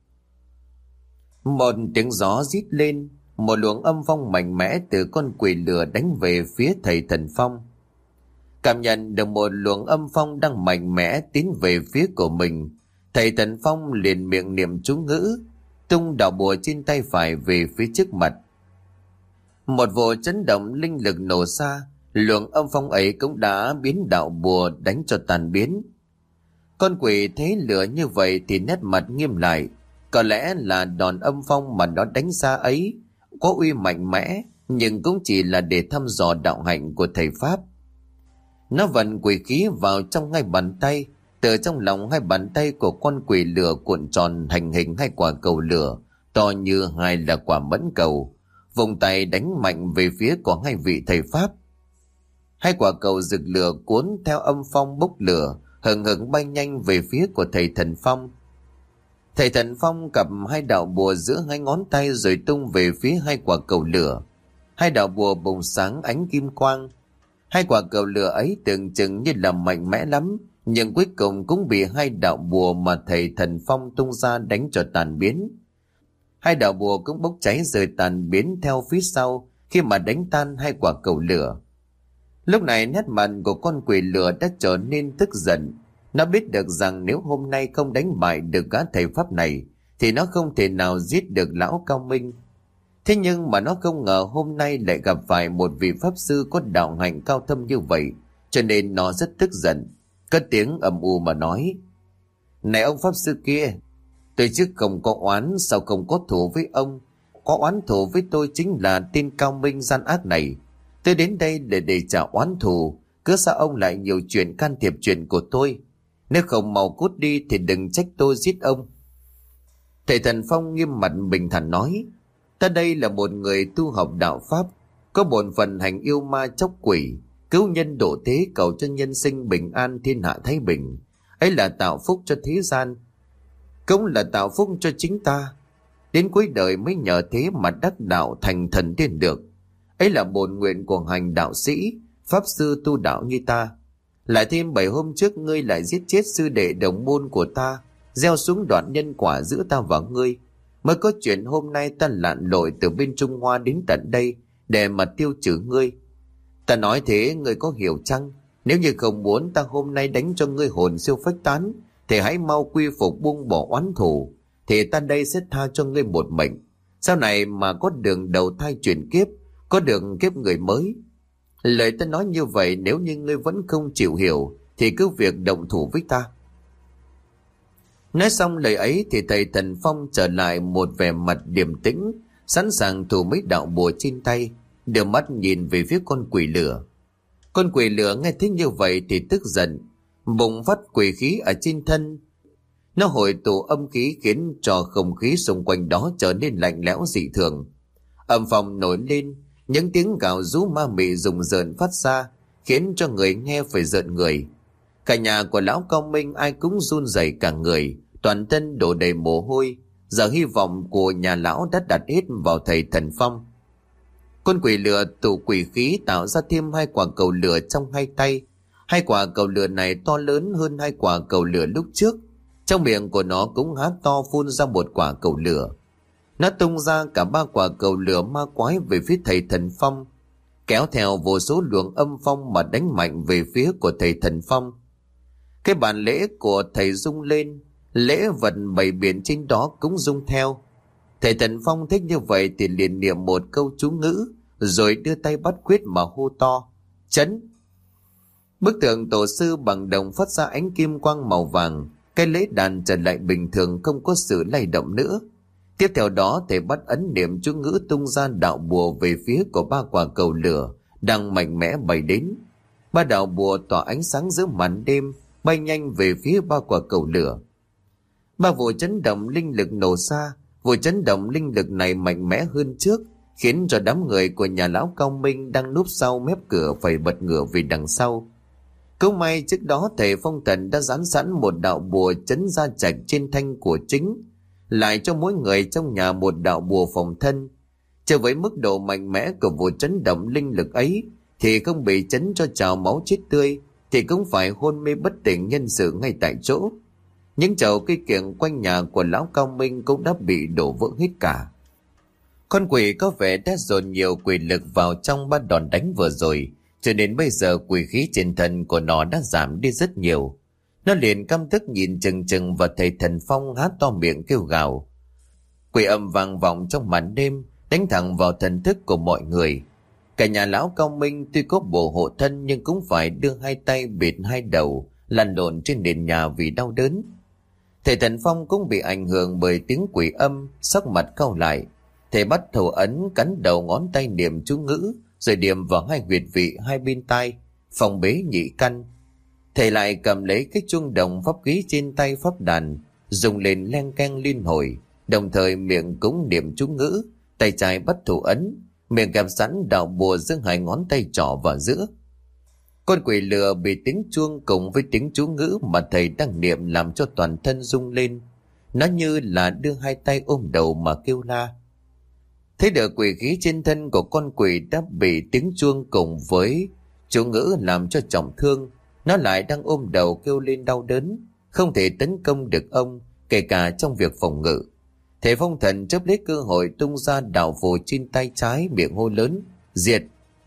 Một tiếng gió rít lên, một luồng âm phong mạnh mẽ từ con quỷ lửa đánh về phía thầy Thần Phong. Cảm nhận được một luồng âm phong đang mạnh mẽ tiến về phía của mình, thầy Thần Phong liền miệng niệm chú ngữ, tung đạo bùa trên tay phải về phía trước mặt. Một vụ chấn động linh lực nổ ra, luồng âm phong ấy cũng đã biến đạo bùa đánh cho tan biến. Con quỷ thấy lửa như vậy thì nét mặt nghiêm lại. Có lẽ là đòn âm phong mà nó đánh ra ấy có uy mạnh mẽ, nhưng cũng chỉ là để thăm dò đạo hạnh của thầy Pháp. Nó vận quỷ khí vào trong hai bàn tay, từ trong lòng hai bàn tay của con quỷ lửa cuộn tròn thành hình hai quả cầu lửa to như hai là quả mẫn cầu, vùng tay đánh mạnh về phía của hai vị thầy Pháp. Hai quả cầu rực lửa cuốn theo âm phong bốc lửa, hừng hực bay nhanh về phía của thầy Thần Phong. Thầy Thần Phong cầm hai đạo bùa giữa hai ngón tay rồi tung về phía hai quả cầu lửa. Hai đạo bùa bùng sáng ánh kim quang. Hai quả cầu lửa ấy tưởng chừng như là mạnh mẽ lắm, nhưng cuối cùng cũng bị hai đạo bùa mà thầy Thần Phong tung ra đánh cho tàn biến. Hai đạo bùa cũng bốc cháy rồi tàn biến theo phía sau khi mà đánh tan hai quả cầu lửa. Lúc này nét mặt của con quỷ lửa đã trở nên tức giận. Nó biết được rằng nếu hôm nay không đánh bại được gã thầy Pháp này thì nó không thể nào giết được lão Cao Minh. Thế nhưng mà nó không ngờ hôm nay lại gặp phải một vị Pháp Sư có đạo hạnh cao thâm như vậy, cho nên nó rất tức giận, cất tiếng ầm u mà nói: "Này ông Pháp Sư kia, tôi trước không có oán, sao không có thù với ông? Có oán thù với tôi chính là tên Cao Minh gian ác này. Tôi đến đây để trả oán thù, cứ sao ông lại nhiều chuyện can thiệp chuyện của tôi? Nếu không mau cút đi thì đừng trách tôi giết ông." Thầy Thần Phong nghiêm mặt bình thản nói: "Ta đây là một người tu học đạo Pháp, có bổn phận hành yêu ma chóc quỷ, cứu nhân độ thế, cầu cho nhân sinh bình an, thiên hạ thái bình. Ấy là tạo phúc cho thế gian, cũng là tạo phúc cho chính ta. Đến cuối đời mới nhờ thế mà đắc đạo thành thần tiên được. Ấy là bổn nguyện của hành đạo sĩ, Pháp Sư tu đạo như ta. Lại thêm 7 hôm trước ngươi lại giết chết sư đệ đồng môn của ta, gieo xuống đoạn nhân quả giữa ta và ngươi. Mới có chuyện hôm nay ta lặn lội từ bên Trung Hoa đến tận đây để mà tiêu trừ ngươi. Ta nói thế ngươi có hiểu chăng? Nếu như không muốn ta hôm nay đánh cho ngươi hồn siêu phách tán thì hãy mau quy phục buông bỏ oán thù. thì ta đây sẽ tha cho ngươi một mệnh. Sau này mà có đường đầu thai chuyển kiếp, có đường kiếp người mới. Lời ta nói như vậy, nếu như ngươi vẫn không chịu hiểu thì cứ việc động thủ với ta. Nói xong lời ấy thì thầy Thần Phong trở lại một vẻ mặt điềm tĩnh, sẵn sàng thủ mấy đạo bùa trên tay, đưa mắt nhìn về phía con quỷ lửa. Con quỷ lửa nghe thấy như vậy thì tức giận, bùng phát quỷ khí ở trên thân. Nó hội tụ âm khí khiến cho không khí xung quanh đó trở nên lạnh lẽo dị thường. Âm phong nổi lên, những tiếng gào rú ma mị rùng rợn phát ra, khiến cho người nghe phải rợn người. Cả nhà của lão Cao Minh ai cũng run rẩy cả người, toàn thân đổ đầy mồ hôi. Giờ hy vọng của nhà lão đã đặt hết vào thầy Thần Phong. Con quỷ lửa tụ quỷ khí tạo ra thêm 2 quả cầu lửa trong 2 tay. 2 quả cầu lửa này to lớn hơn 2 quả cầu lửa lúc trước. Trong miệng của nó cũng há to phun ra một quả cầu lửa. Nó tung ra cả 3 quả cầu lửa ma quái về phía thầy Thần Phong, kéo theo vô số luồng âm phong mà đánh mạnh về phía của thầy Thần Phong. Cái bàn lễ của thầy rung lên, lễ vật bày biện trên đó cũng rung theo. Thầy Thần Phong thích như vậy thì liền niệm một câu chú ngữ, rồi đưa tay bắt quyết mà hô to: chấn! Bức tượng tổ sư bằng đồng phát ra ánh kim quang màu vàng. Cái lễ đàn trở lại bình thường, không có sự lay động nữa. Tiếp theo đó thầy bắt ấn niệm chú ngữ, tung ra đạo bùa về phía của 3 quả cầu lửa đang mạnh mẽ bay đến. 3 đạo bùa tỏa ánh sáng giữa màn đêm, bay nhanh về phía 3 quả cầu lửa. 3 vụ chấn động linh lực nổ ra. Vụ chấn động linh lực này mạnh mẽ hơn trước, khiến cho đám người của nhà lão Cao Minh đang núp sau mép cửa phải bật ngửa về đằng sau. Cũng may trước đó thầy Phong Thần đã dán sẵn một đạo bùa chấn gia trạch trên thanh của chính, lại cho mỗi người trong nhà một đạo bùa phòng thân. Chờ với mức độ mạnh mẽ của vụ chấn động linh lực ấy thì không bị chấn cho trào máu chết tươi thì cũng phải hôn mê bất tỉnh nhân sự ngay tại chỗ. Những chậu cây kiểng quanh nhà của lão Cao Minh cũng đã bị đổ vỡ hết cả. Con quỷ có vẻ đã dồn nhiều quỷ lực vào trong 3 đòn đánh vừa rồi, cho nên bây giờ quỷ khí trên thân của nó đã giảm đi rất nhiều. Nó liền căm tức nhìn chừng chừng vào thầy Thần Phong, há to miệng kêu gào. Quỷ âm vang vọng trong màn đêm, đánh thẳng vào thần thức của mọi người. Cả nhà lão Cao Minh tuy có bùa hộ thân nhưng cũng phải đưa 2 tay bịt 2 đầu, lăn lộn trên nền nhà vì đau đớn. Thầy Thần Phong cũng bị ảnh hưởng bởi tiếng quỷ âm, sắc mặt cau lại. Thầy bắt thủ ấn cắn đầu ngón tay niệm chú ngữ, rồi điểm vào 2 huyệt vị 2 bên tai, phòng bế nhị căn. Thầy lại cầm lấy cái chuông đồng pháp khí trên tay pháp đàn, dùng lên len keng liên hồi, đồng thời miệng cũng niệm chú ngữ, tay trái bắt thủ ấn, miệng kẹp sẵn đạo bùa giữa 2 ngón tay trỏ vào giữa. Con quỷ lửa bị tiếng chuông cùng với tiếng chú ngữ mà thầy đang niệm làm cho toàn thân rung lên. Nó như là đưa 2 tay ôm đầu mà kêu la. Thấy được quỷ khí trên thân của con quỷ đã bị tiếng chuông cùng với chú ngữ làm cho trọng thương, nó lại đang ôm đầu kêu lên đau đớn, không thể tấn công được ông, kể cả trong việc phòng ngự. Thầy Phong Thần chớp lấy cơ hội tung ra đạo phù trên tay trái, miệng hô lớn: diệt!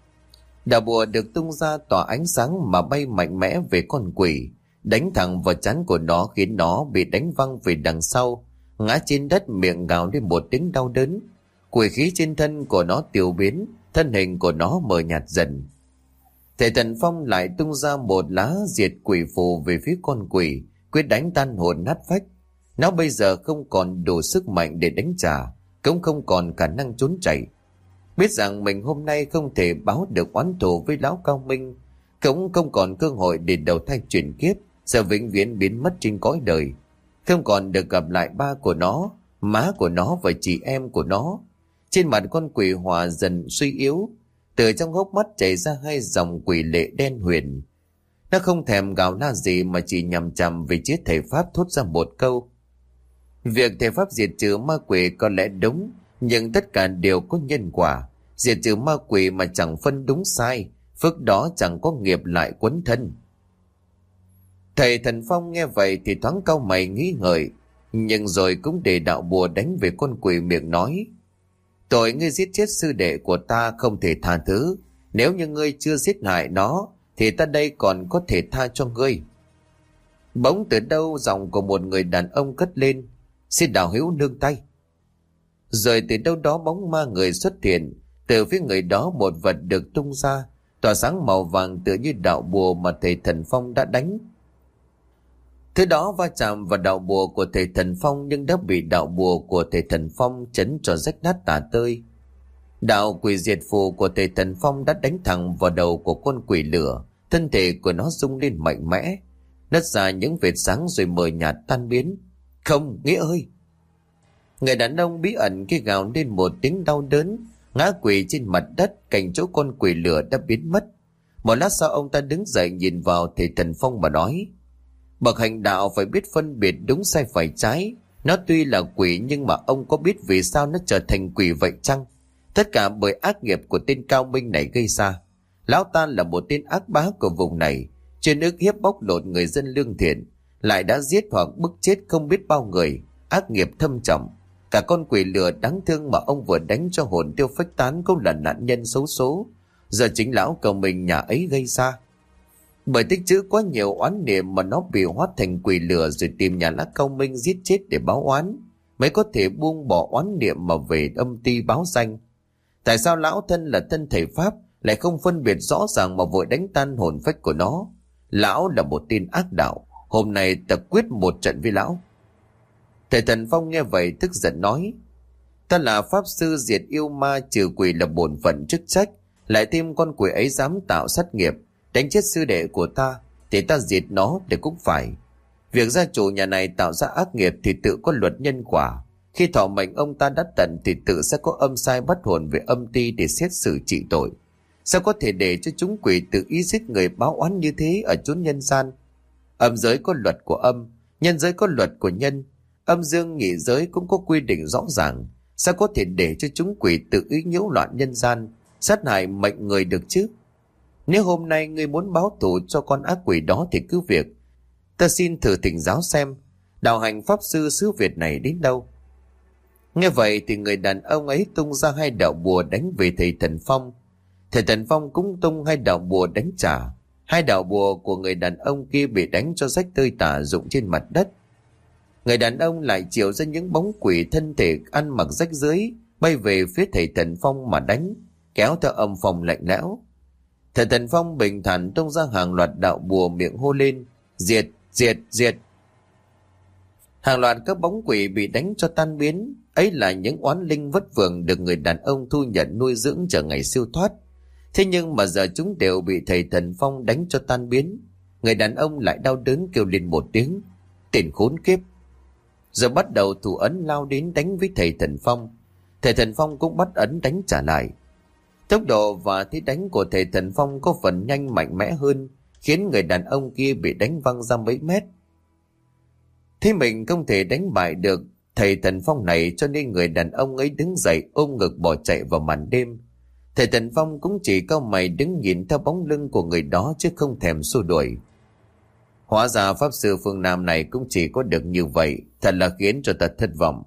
Đạo bùa được tung ra tỏa ánh sáng mà bay mạnh mẽ về con quỷ, đánh thẳng vào trán của nó khiến nó bị đánh văng về đằng sau, ngã trên đất miệng gào lên một tiếng đau đớn. Quỷ khí trên thân của nó tiêu biến, thân hình của nó mờ nhạt dần. Thầy Thần Phong lại tung ra một lá diệt quỷ phù về phía con quỷ, quyết đánh tan hồn nát phách. Nó bây giờ không còn đủ sức mạnh để đánh trả, cũng không còn khả năng trốn chạy. Biết rằng mình hôm nay không thể báo được oán thù với lão Cao Minh, cũng không còn cơ hội để đầu thai chuyển kiếp, sẽ vĩnh viễn biến mất trên cõi đời, không còn được gặp lại ba của nó, má của nó và chị em của nó. Trên mặt con quỷ hòa dần suy yếu, từ trong hốc mắt chảy ra 2 dòng quỷ lệ đen huyền. Nó không thèm gào la gì mà chỉ nhằm chằm về chiếc thầy Pháp, thốt ra một câu: việc thầy Pháp diệt trừ ma quỷ có lẽ đúng, nhưng tất cả đều có nhân quả. Diệt trừ ma quỷ mà chẳng phân đúng sai, phước đó chẳng có nghiệp lại quấn thân. Thầy Thần Phong nghe vậy thì thoáng cau mày nghĩ ngợi, nhưng rồi cũng để đạo bùa đánh về con quỷ, miệng nói: tội ngươi giết chết sư đệ của ta không thể tha thứ. Nếu như ngươi chưa giết hại nó thì ta đây còn có thể tha cho ngươi. Bỗng từ đâu giọng của một người đàn ông cất lên: xin đạo hữu nương tay. Rồi từ đâu đó bóng ma người xuất hiện, từ phía người đó một vật được tung ra, tỏa sáng màu vàng tựa như đạo bùa mà thầy Thần Phong đã đánh. Thứ đó va chạm vào đạo bùa của thầy Thần Phong nhưng đã bị đạo bùa của thầy Thần Phong chấn cho rách nát tả tơi. Đạo quỷ diệt phù của thầy Thần Phong đã đánh thẳng vào đầu của con quỷ lửa, thân thể của nó rung lên mạnh mẽ, nứt ra những vệt sáng rồi mờ nhạt tan biến. Không, Nghĩa ơi! Người đàn ông bí ẩn kia gào lên một tiếng đau đớn, ngã quỵ trên mặt đất cạnh chỗ con quỷ lửa đã biến mất. Một lát sau ông ta đứng dậy nhìn vào thầy Thần Phong mà nói: bậc hành đạo phải biết phân biệt đúng sai phải trái. Nó tuy là quỷ nhưng mà ông có biết vì sao nó trở thành quỷ vậy chăng? Tất cả bởi ác nghiệp của tên Cao Minh này gây ra. Lão ta là một tên ác bá của vùng này, chuyên ức hiếp bóc lột người dân lương thiện, lại đã giết hoặc bức chết không biết bao người, ác nghiệp thâm trọng. Cả con quỷ lửa đáng thương mà ông vừa đánh cho hồn tiêu phách tán cũng là nạn nhân xấu số, giờ chính lão Cao Minh nhà ấy gây ra. Bởi tích trữ quá nhiều oán niệm mà nó bị hóa thành quỷ lửa rồi tìm nhà lão Cao Minh giết chết để báo oán, mới có thể buông bỏ oán niệm mà về âm ty báo danh. Tại sao lão thân là thân thầy Pháp lại không phân biệt rõ ràng mà vội đánh tan hồn phách của nó? Lão là một tên ác đạo, hôm nay ta quyết một trận với lão. Thầy Thần Phong nghe vậy tức giận nói: ta là pháp sư diệt yêu ma trừ quỷ là bổn phận chức trách, lại thêm con quỷ ấy dám tạo sát nghiệp đánh chết sư đệ của ta thì ta diệt nó để cũng phải. Việc gia chủ nhà này tạo ra ác nghiệp thì tự có luật nhân quả, khi thọ mệnh ông ta đã tận thì tự sẽ có âm sai bắt hồn về âm ty để xét xử trị tội. Sao có thể để cho chúng quỷ tự ý giết người báo oán như thế ở chốn nhân gian? Âm giới có luật của âm, nhân giới có luật của nhân, âm dương nhị giới cũng có quy định rõ ràng. Sao có thể để cho chúng quỷ tự ý nhiễu loạn nhân gian, sát hại mệnh người được chứ? Nếu hôm nay ngươi muốn báo thù cho con ác quỷ đó thì cứ việc. Ta xin thử thỉnh giáo xem đạo hành pháp sư xứ Việt này đến đâu. Nghe vậy thì người đàn ông ấy tung ra 2 đạo bùa đánh về thầy Thần Phong. Thầy Thần Phong cũng tung 2 đạo bùa đánh trả. 2 đạo bùa của người đàn ông kia bị đánh cho rách tơi tả rụng trên mặt đất. Người đàn ông lại chiều ra những bóng quỷ thân thể ăn mặc rách rưới bay về phía thầy Thần Phong mà đánh, kéo theo âm phong lạnh lẽo. Thầy Thần Phong bình thản tung ra hàng loạt đạo bùa, miệng hô lên: diệt, diệt, diệt. Hàng loạt các bóng quỷ bị đánh cho tan biến. Ấy là những oán linh vất vưởng được người đàn ông thu nhận nuôi dưỡng chờ ngày siêu thoát. Thế nhưng mà giờ chúng đều bị thầy Thần Phong đánh cho tan biến. Người đàn ông lại đau đớn kêu lên một tiếng: tên khốn kiếp! Rồi bắt đầu thủ ấn lao đến đánh với thầy Thần Phong. Thầy Thần Phong cũng bắt ấn đánh trả lại. Tốc độ và thế đánh của thầy Thần Phong có phần nhanh mạnh mẽ hơn, khiến người đàn ông kia bị đánh văng ra mấy mét. Thế mình không thể đánh bại được thầy Thần Phong này, cho nên người đàn ông ấy đứng dậy ôm ngực bỏ chạy vào màn đêm. Thầy Thần Phong cũng chỉ cau mày đứng nhìn theo bóng lưng của người đó chứ không thèm xua đuổi. Hóa ra pháp sư phương Nam này cũng chỉ có được như vậy, thật là khiến cho ta thất vọng.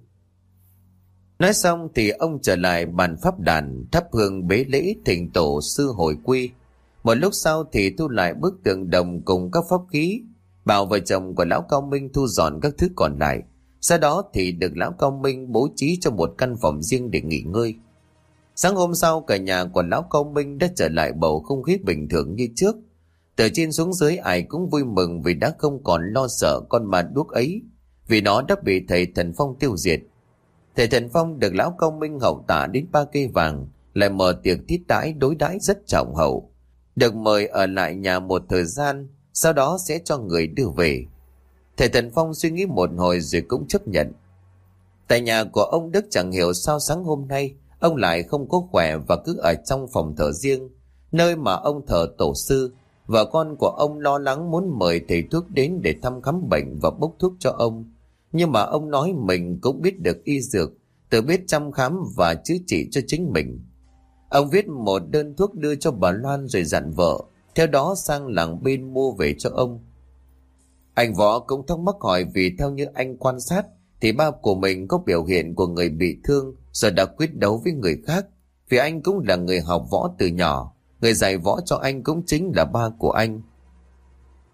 Nói xong thì ông trở lại bàn pháp đàn, thắp hương bế lễ thỉnh tổ sư hồi quy. Một lúc sau thì thu lại bức tượng đồng cùng các pháp khí, bảo vợ chồng của lão Cao Minh thu dọn các thứ còn lại. Sau đó thì được lão Cao Minh bố trí cho một căn phòng riêng để nghỉ ngơi. Sáng hôm sau cả nhà của lão Cao Minh đã trở lại bầu không khí bình thường như trước. Từ trên xuống dưới ai cũng vui mừng vì đã không còn lo sợ con ma đuốc ấy, vì nó đã bị thầy Thần Phong tiêu diệt. Thầy Thần Phong được lão Cao Minh hậu tạ đến 3 cây vàng, lại mở tiệc thiết đãi đối đãi rất trọng hậu. Được mời ở lại nhà một thời gian, sau đó sẽ cho người đưa về. Thầy Thần Phong suy nghĩ một hồi rồi cũng chấp nhận. Tại nhà của ông Đức chẳng hiểu sao sáng hôm nay ông lại không có khỏe và cứ ở trong phòng thờ riêng, nơi mà ông thờ tổ sư. Vợ con của ông lo lắng muốn mời thầy thuốc đến để thăm khám bệnh và bốc thuốc cho ông. Nhưng mà ông nói mình cũng biết được y dược, tự biết chăm khám và chữa trị cho chính mình. Ông viết một đơn thuốc đưa cho bà Loan rồi dặn vợ, theo đó sang làng bên mua về cho ông. Anh Võ cũng thắc mắc hỏi vì theo như anh quan sát thì ba của mình có biểu hiện của người bị thương rồi đã quyết đấu với người khác. Vì anh cũng là người học võ từ nhỏ, người dạy võ cho anh cũng chính là ba của anh.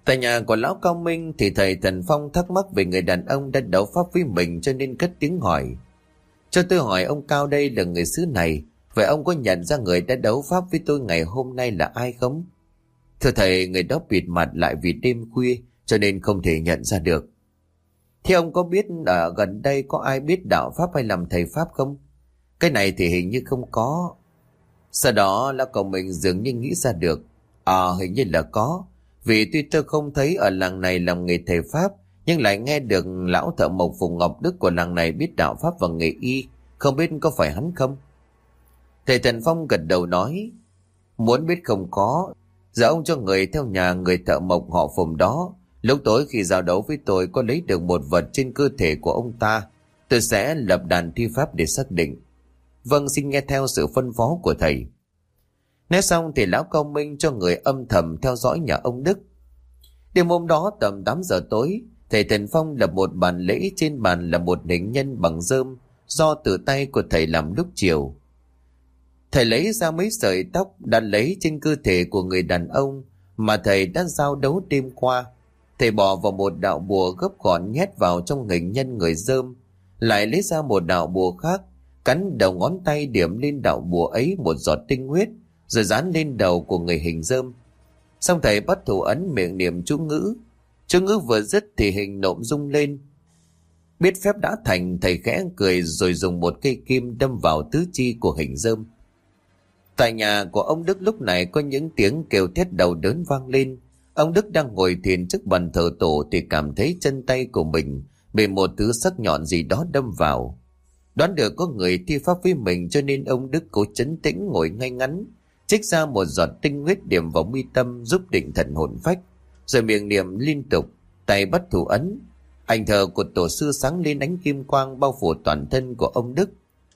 Tại nhà của lão Cao Minh thì thầy Thần Phong thắc mắc về người đàn ông đã đấu pháp với mình, cho nên cất tiếng hỏi: cho tôi hỏi ông Cao đây là người xứ này, vậy ông có nhận ra người đã đấu pháp với tôi ngày hôm nay là ai không? Thưa thầy, người đó bịt mặt lại vì đêm khuya cho nên không thể nhận ra được. Thế ông có biết ở gần đây có ai biết đạo pháp hay làm thầy pháp không? Cái này thì hình như không có. Sau đó lão Cao Minh dường như nghĩ ra được: hình như là có. Vì tuy tôi không thấy ở làng này làm nghề thầy pháp, nhưng lại nghe được lão thợ mộc Phùng Ngọc Đức của làng này biết đạo pháp và nghề y. Không biết có phải hắn không? Thầy Thần Phong gật đầu nói: muốn biết không có. Giờ ông cho người theo nhà người thợ mộc họ Phùng đó. Lúc tối khi giao đấu với tôi có lấy được một vật trên cơ thể của ông ta, tôi sẽ lập đàn thi pháp để xác định. Vâng, xin nghe theo sự phân phó của thầy. Nói xong thì lão Cao Minh cho người âm thầm theo dõi nhà ông Đức. Đêm hôm đó tầm 8 giờ tối, thầy Thần Phong lập một bàn lễ, trên bàn là một hình nhân bằng rơm do tự tay của thầy làm lúc chiều. Thầy lấy ra mấy sợi tóc đã lấy trên cơ thể của người đàn ông mà thầy đã giao đấu đêm qua. Thầy bỏ vào một đạo bùa gấp gọn nhét vào trong hình nhân người rơm, lại lấy ra một đạo bùa khác, cắn đầu ngón tay điểm lên đạo bùa ấy một giọt tinh huyết, rồi dán lên đầu của người hình rơm. Xong thầy bắt thủ ấn miệng niệm chú ngữ. Chú ngữ vừa dứt thì hình nộm rung lên. Biết phép đã thành, thầy khẽ cười rồi dùng một cây kim đâm vào tứ chi của hình rơm. Tại nhà của ông Đức lúc này có những tiếng kêu thét đau đớn vang lên. Ông Đức đang ngồi thiền trước bàn thờ tổ thì cảm thấy chân tay của mình bị một thứ sắc nhọn gì đó đâm vào. Đoán được có người thi pháp với mình cho nên ông Đức cố trấn tĩnh ngồi ngay ngắn, trích ra một giọt tinh huyết điểm vào mi tâm giúp định thần hồn phách, rồi miệng niệm liên tục, tay bắt thủ ấn. Ảnh thờ của tổ sư sáng lên ánh kim quang bao phủ toàn thân của ông Đức.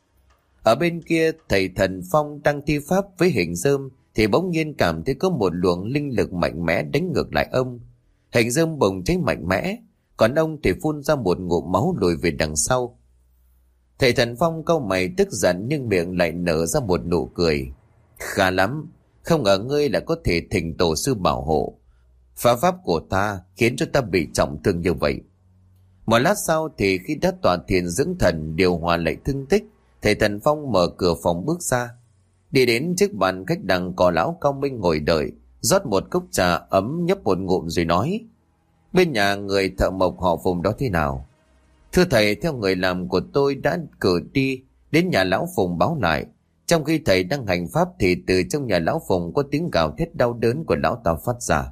Ở bên kia, thầy Thần Phong đang thi pháp với hình rơm thì bỗng nhiên cảm thấy có một luồng linh lực mạnh mẽ đánh ngược lại ông. Hình rơm bùng cháy mạnh mẽ, còn ông thì phun ra một ngụm máu lùi về đằng sau. Thầy Thần Phong cau mày tức giận nhưng miệng lại nở ra một nụ cười. Khá lắm, không ngờ ngươi là có thể thỉnh tổ sư bảo hộ. Phá pháp của ta khiến cho ta bị trọng thương như vậy. Một lát sau thì khi đã tọa thiền dưỡng thần điều hòa lại thương tích, thầy Thần Phong mở cửa phòng bước ra, đi đến trước bàn khách đằng có lão Cao Minh ngồi đợi, rót một cốc trà ấm nhấp một ngụm rồi nói: bên nhà người thợ mộc họ Phùng đó thế nào? Thưa thầy, theo người làm của tôi đã cử đi đến nhà lão Phùng báo lại, trong khi thầy đang hành pháp thì từ trong nhà lão Phùng có tiếng gào thét đau đớn của lão ta phát ra.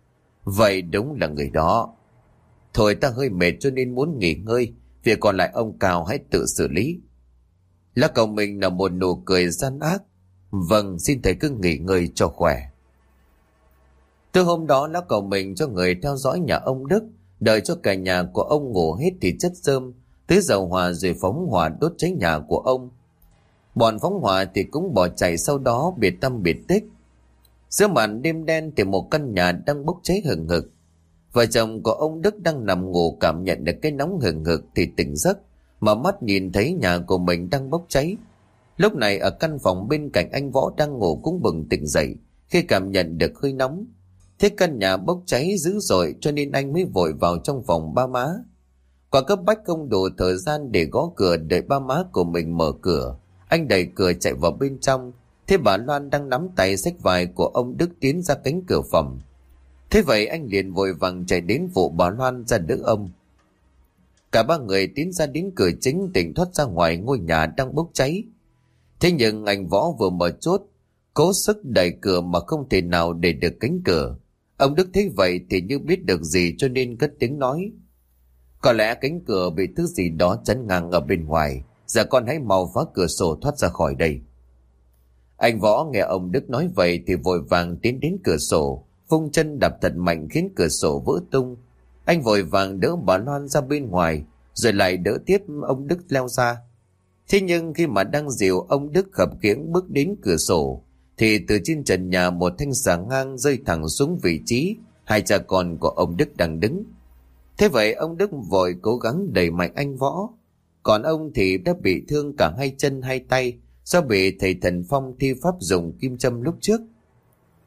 Vậy đúng là người đó. Thôi ta hơi mệt cho nên muốn nghỉ ngơi, việc còn lại ông Cao hãy tự xử lý. Lão Cao Minh là một nụ cười gian ác. Vâng, xin thầy cứ nghỉ ngơi cho khỏe. Từ hôm đó lão Cao Minh cho người theo dõi nhà ông Đức, đợi cho cả nhà của ông ngủ hết thì chất rơm tưới dầu hỏa rồi phóng hỏa đốt cháy nhà của ông. Bọn phóng hỏa thì cũng bỏ chạy sau đó biệt tâm biệt tích. Giữa màn đêm đen thì một căn nhà đang bốc cháy hừng hực. Vợ chồng của ông Đức đang nằm ngủ cảm nhận được cái nóng hừng hực thì tỉnh giấc, mà mắt nhìn thấy nhà của mình đang bốc cháy. Lúc này ở căn phòng bên cạnh anh Võ đang ngủ cũng bừng tỉnh dậy khi cảm nhận được hơi nóng. Thế căn nhà bốc cháy dữ dội cho nên anh mới vội vào trong phòng ba má. Quả cấp bách không đủ thời gian để gõ cửa đợi ba má của mình mở cửa. Anh đẩy cửa chạy vào bên trong, thế bà Loan đang nắm tay xách vải của ông Đức tiến ra cánh cửa phòng. Thế vậy anh liền vội vàng chạy đến phụ bà Loan ra đỡ ông. Cả ba người tiến ra đến cửa chính tỉnh thoát ra ngoài ngôi nhà đang bốc cháy. Thế nhưng anh Võ vừa mở chốt, cố sức đẩy cửa mà không thể nào để được cánh cửa. Ông Đức thấy vậy thì như biết được gì cho nên cất tiếng nói: có lẽ cánh cửa bị thứ gì đó chắn ngang ở bên ngoài. Giờ con hãy mau phá cửa sổ thoát ra khỏi đây. Anh Võ nghe ông Đức nói vậy thì vội vàng tiến đến cửa sổ, vung chân đạp thật mạnh khiến cửa sổ vỡ tung. Anh vội vàng đỡ bà Loan ra bên ngoài, rồi lại đỡ tiếp ông Đức leo ra. Thế nhưng khi mà đang dìu ông Đức khập khiễng bước đến cửa sổ, thì từ trên trần nhà một thanh xà ngang rơi thẳng xuống vị trí hai cha con của ông Đức đang đứng. Thế vậy ông Đức vội cố gắng đẩy mạnh anh Võ, còn ông thì đã bị thương cả hai chân hai tay do bị thầy Thần Phong thi pháp dùng kim châm lúc trước.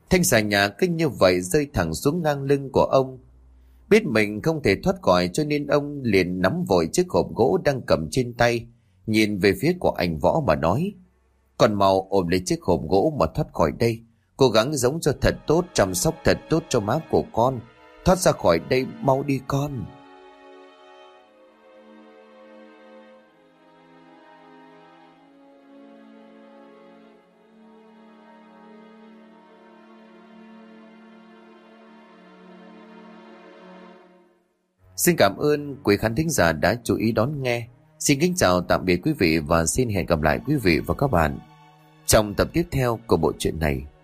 Thanh xà nhà cứ như vậy rơi thẳng xuống ngang lưng của ông. Biết mình không thể thoát khỏi cho nên ông liền nắm vội chiếc hộp gỗ đang cầm trên tay, nhìn về phía của anh Võ mà nói: "Con mau ôm lấy chiếc hộp gỗ mà thoát khỏi đây. Cố gắng giống cho thật tốt, chăm sóc thật tốt cho má của con. Thoát ra khỏi đây mau đi con." Xin cảm ơn quý khán thính giả đã chú ý đón nghe. Xin kính chào tạm biệt quý vị và xin hẹn gặp lại quý vị và các bạn trong tập tiếp theo của bộ truyện này.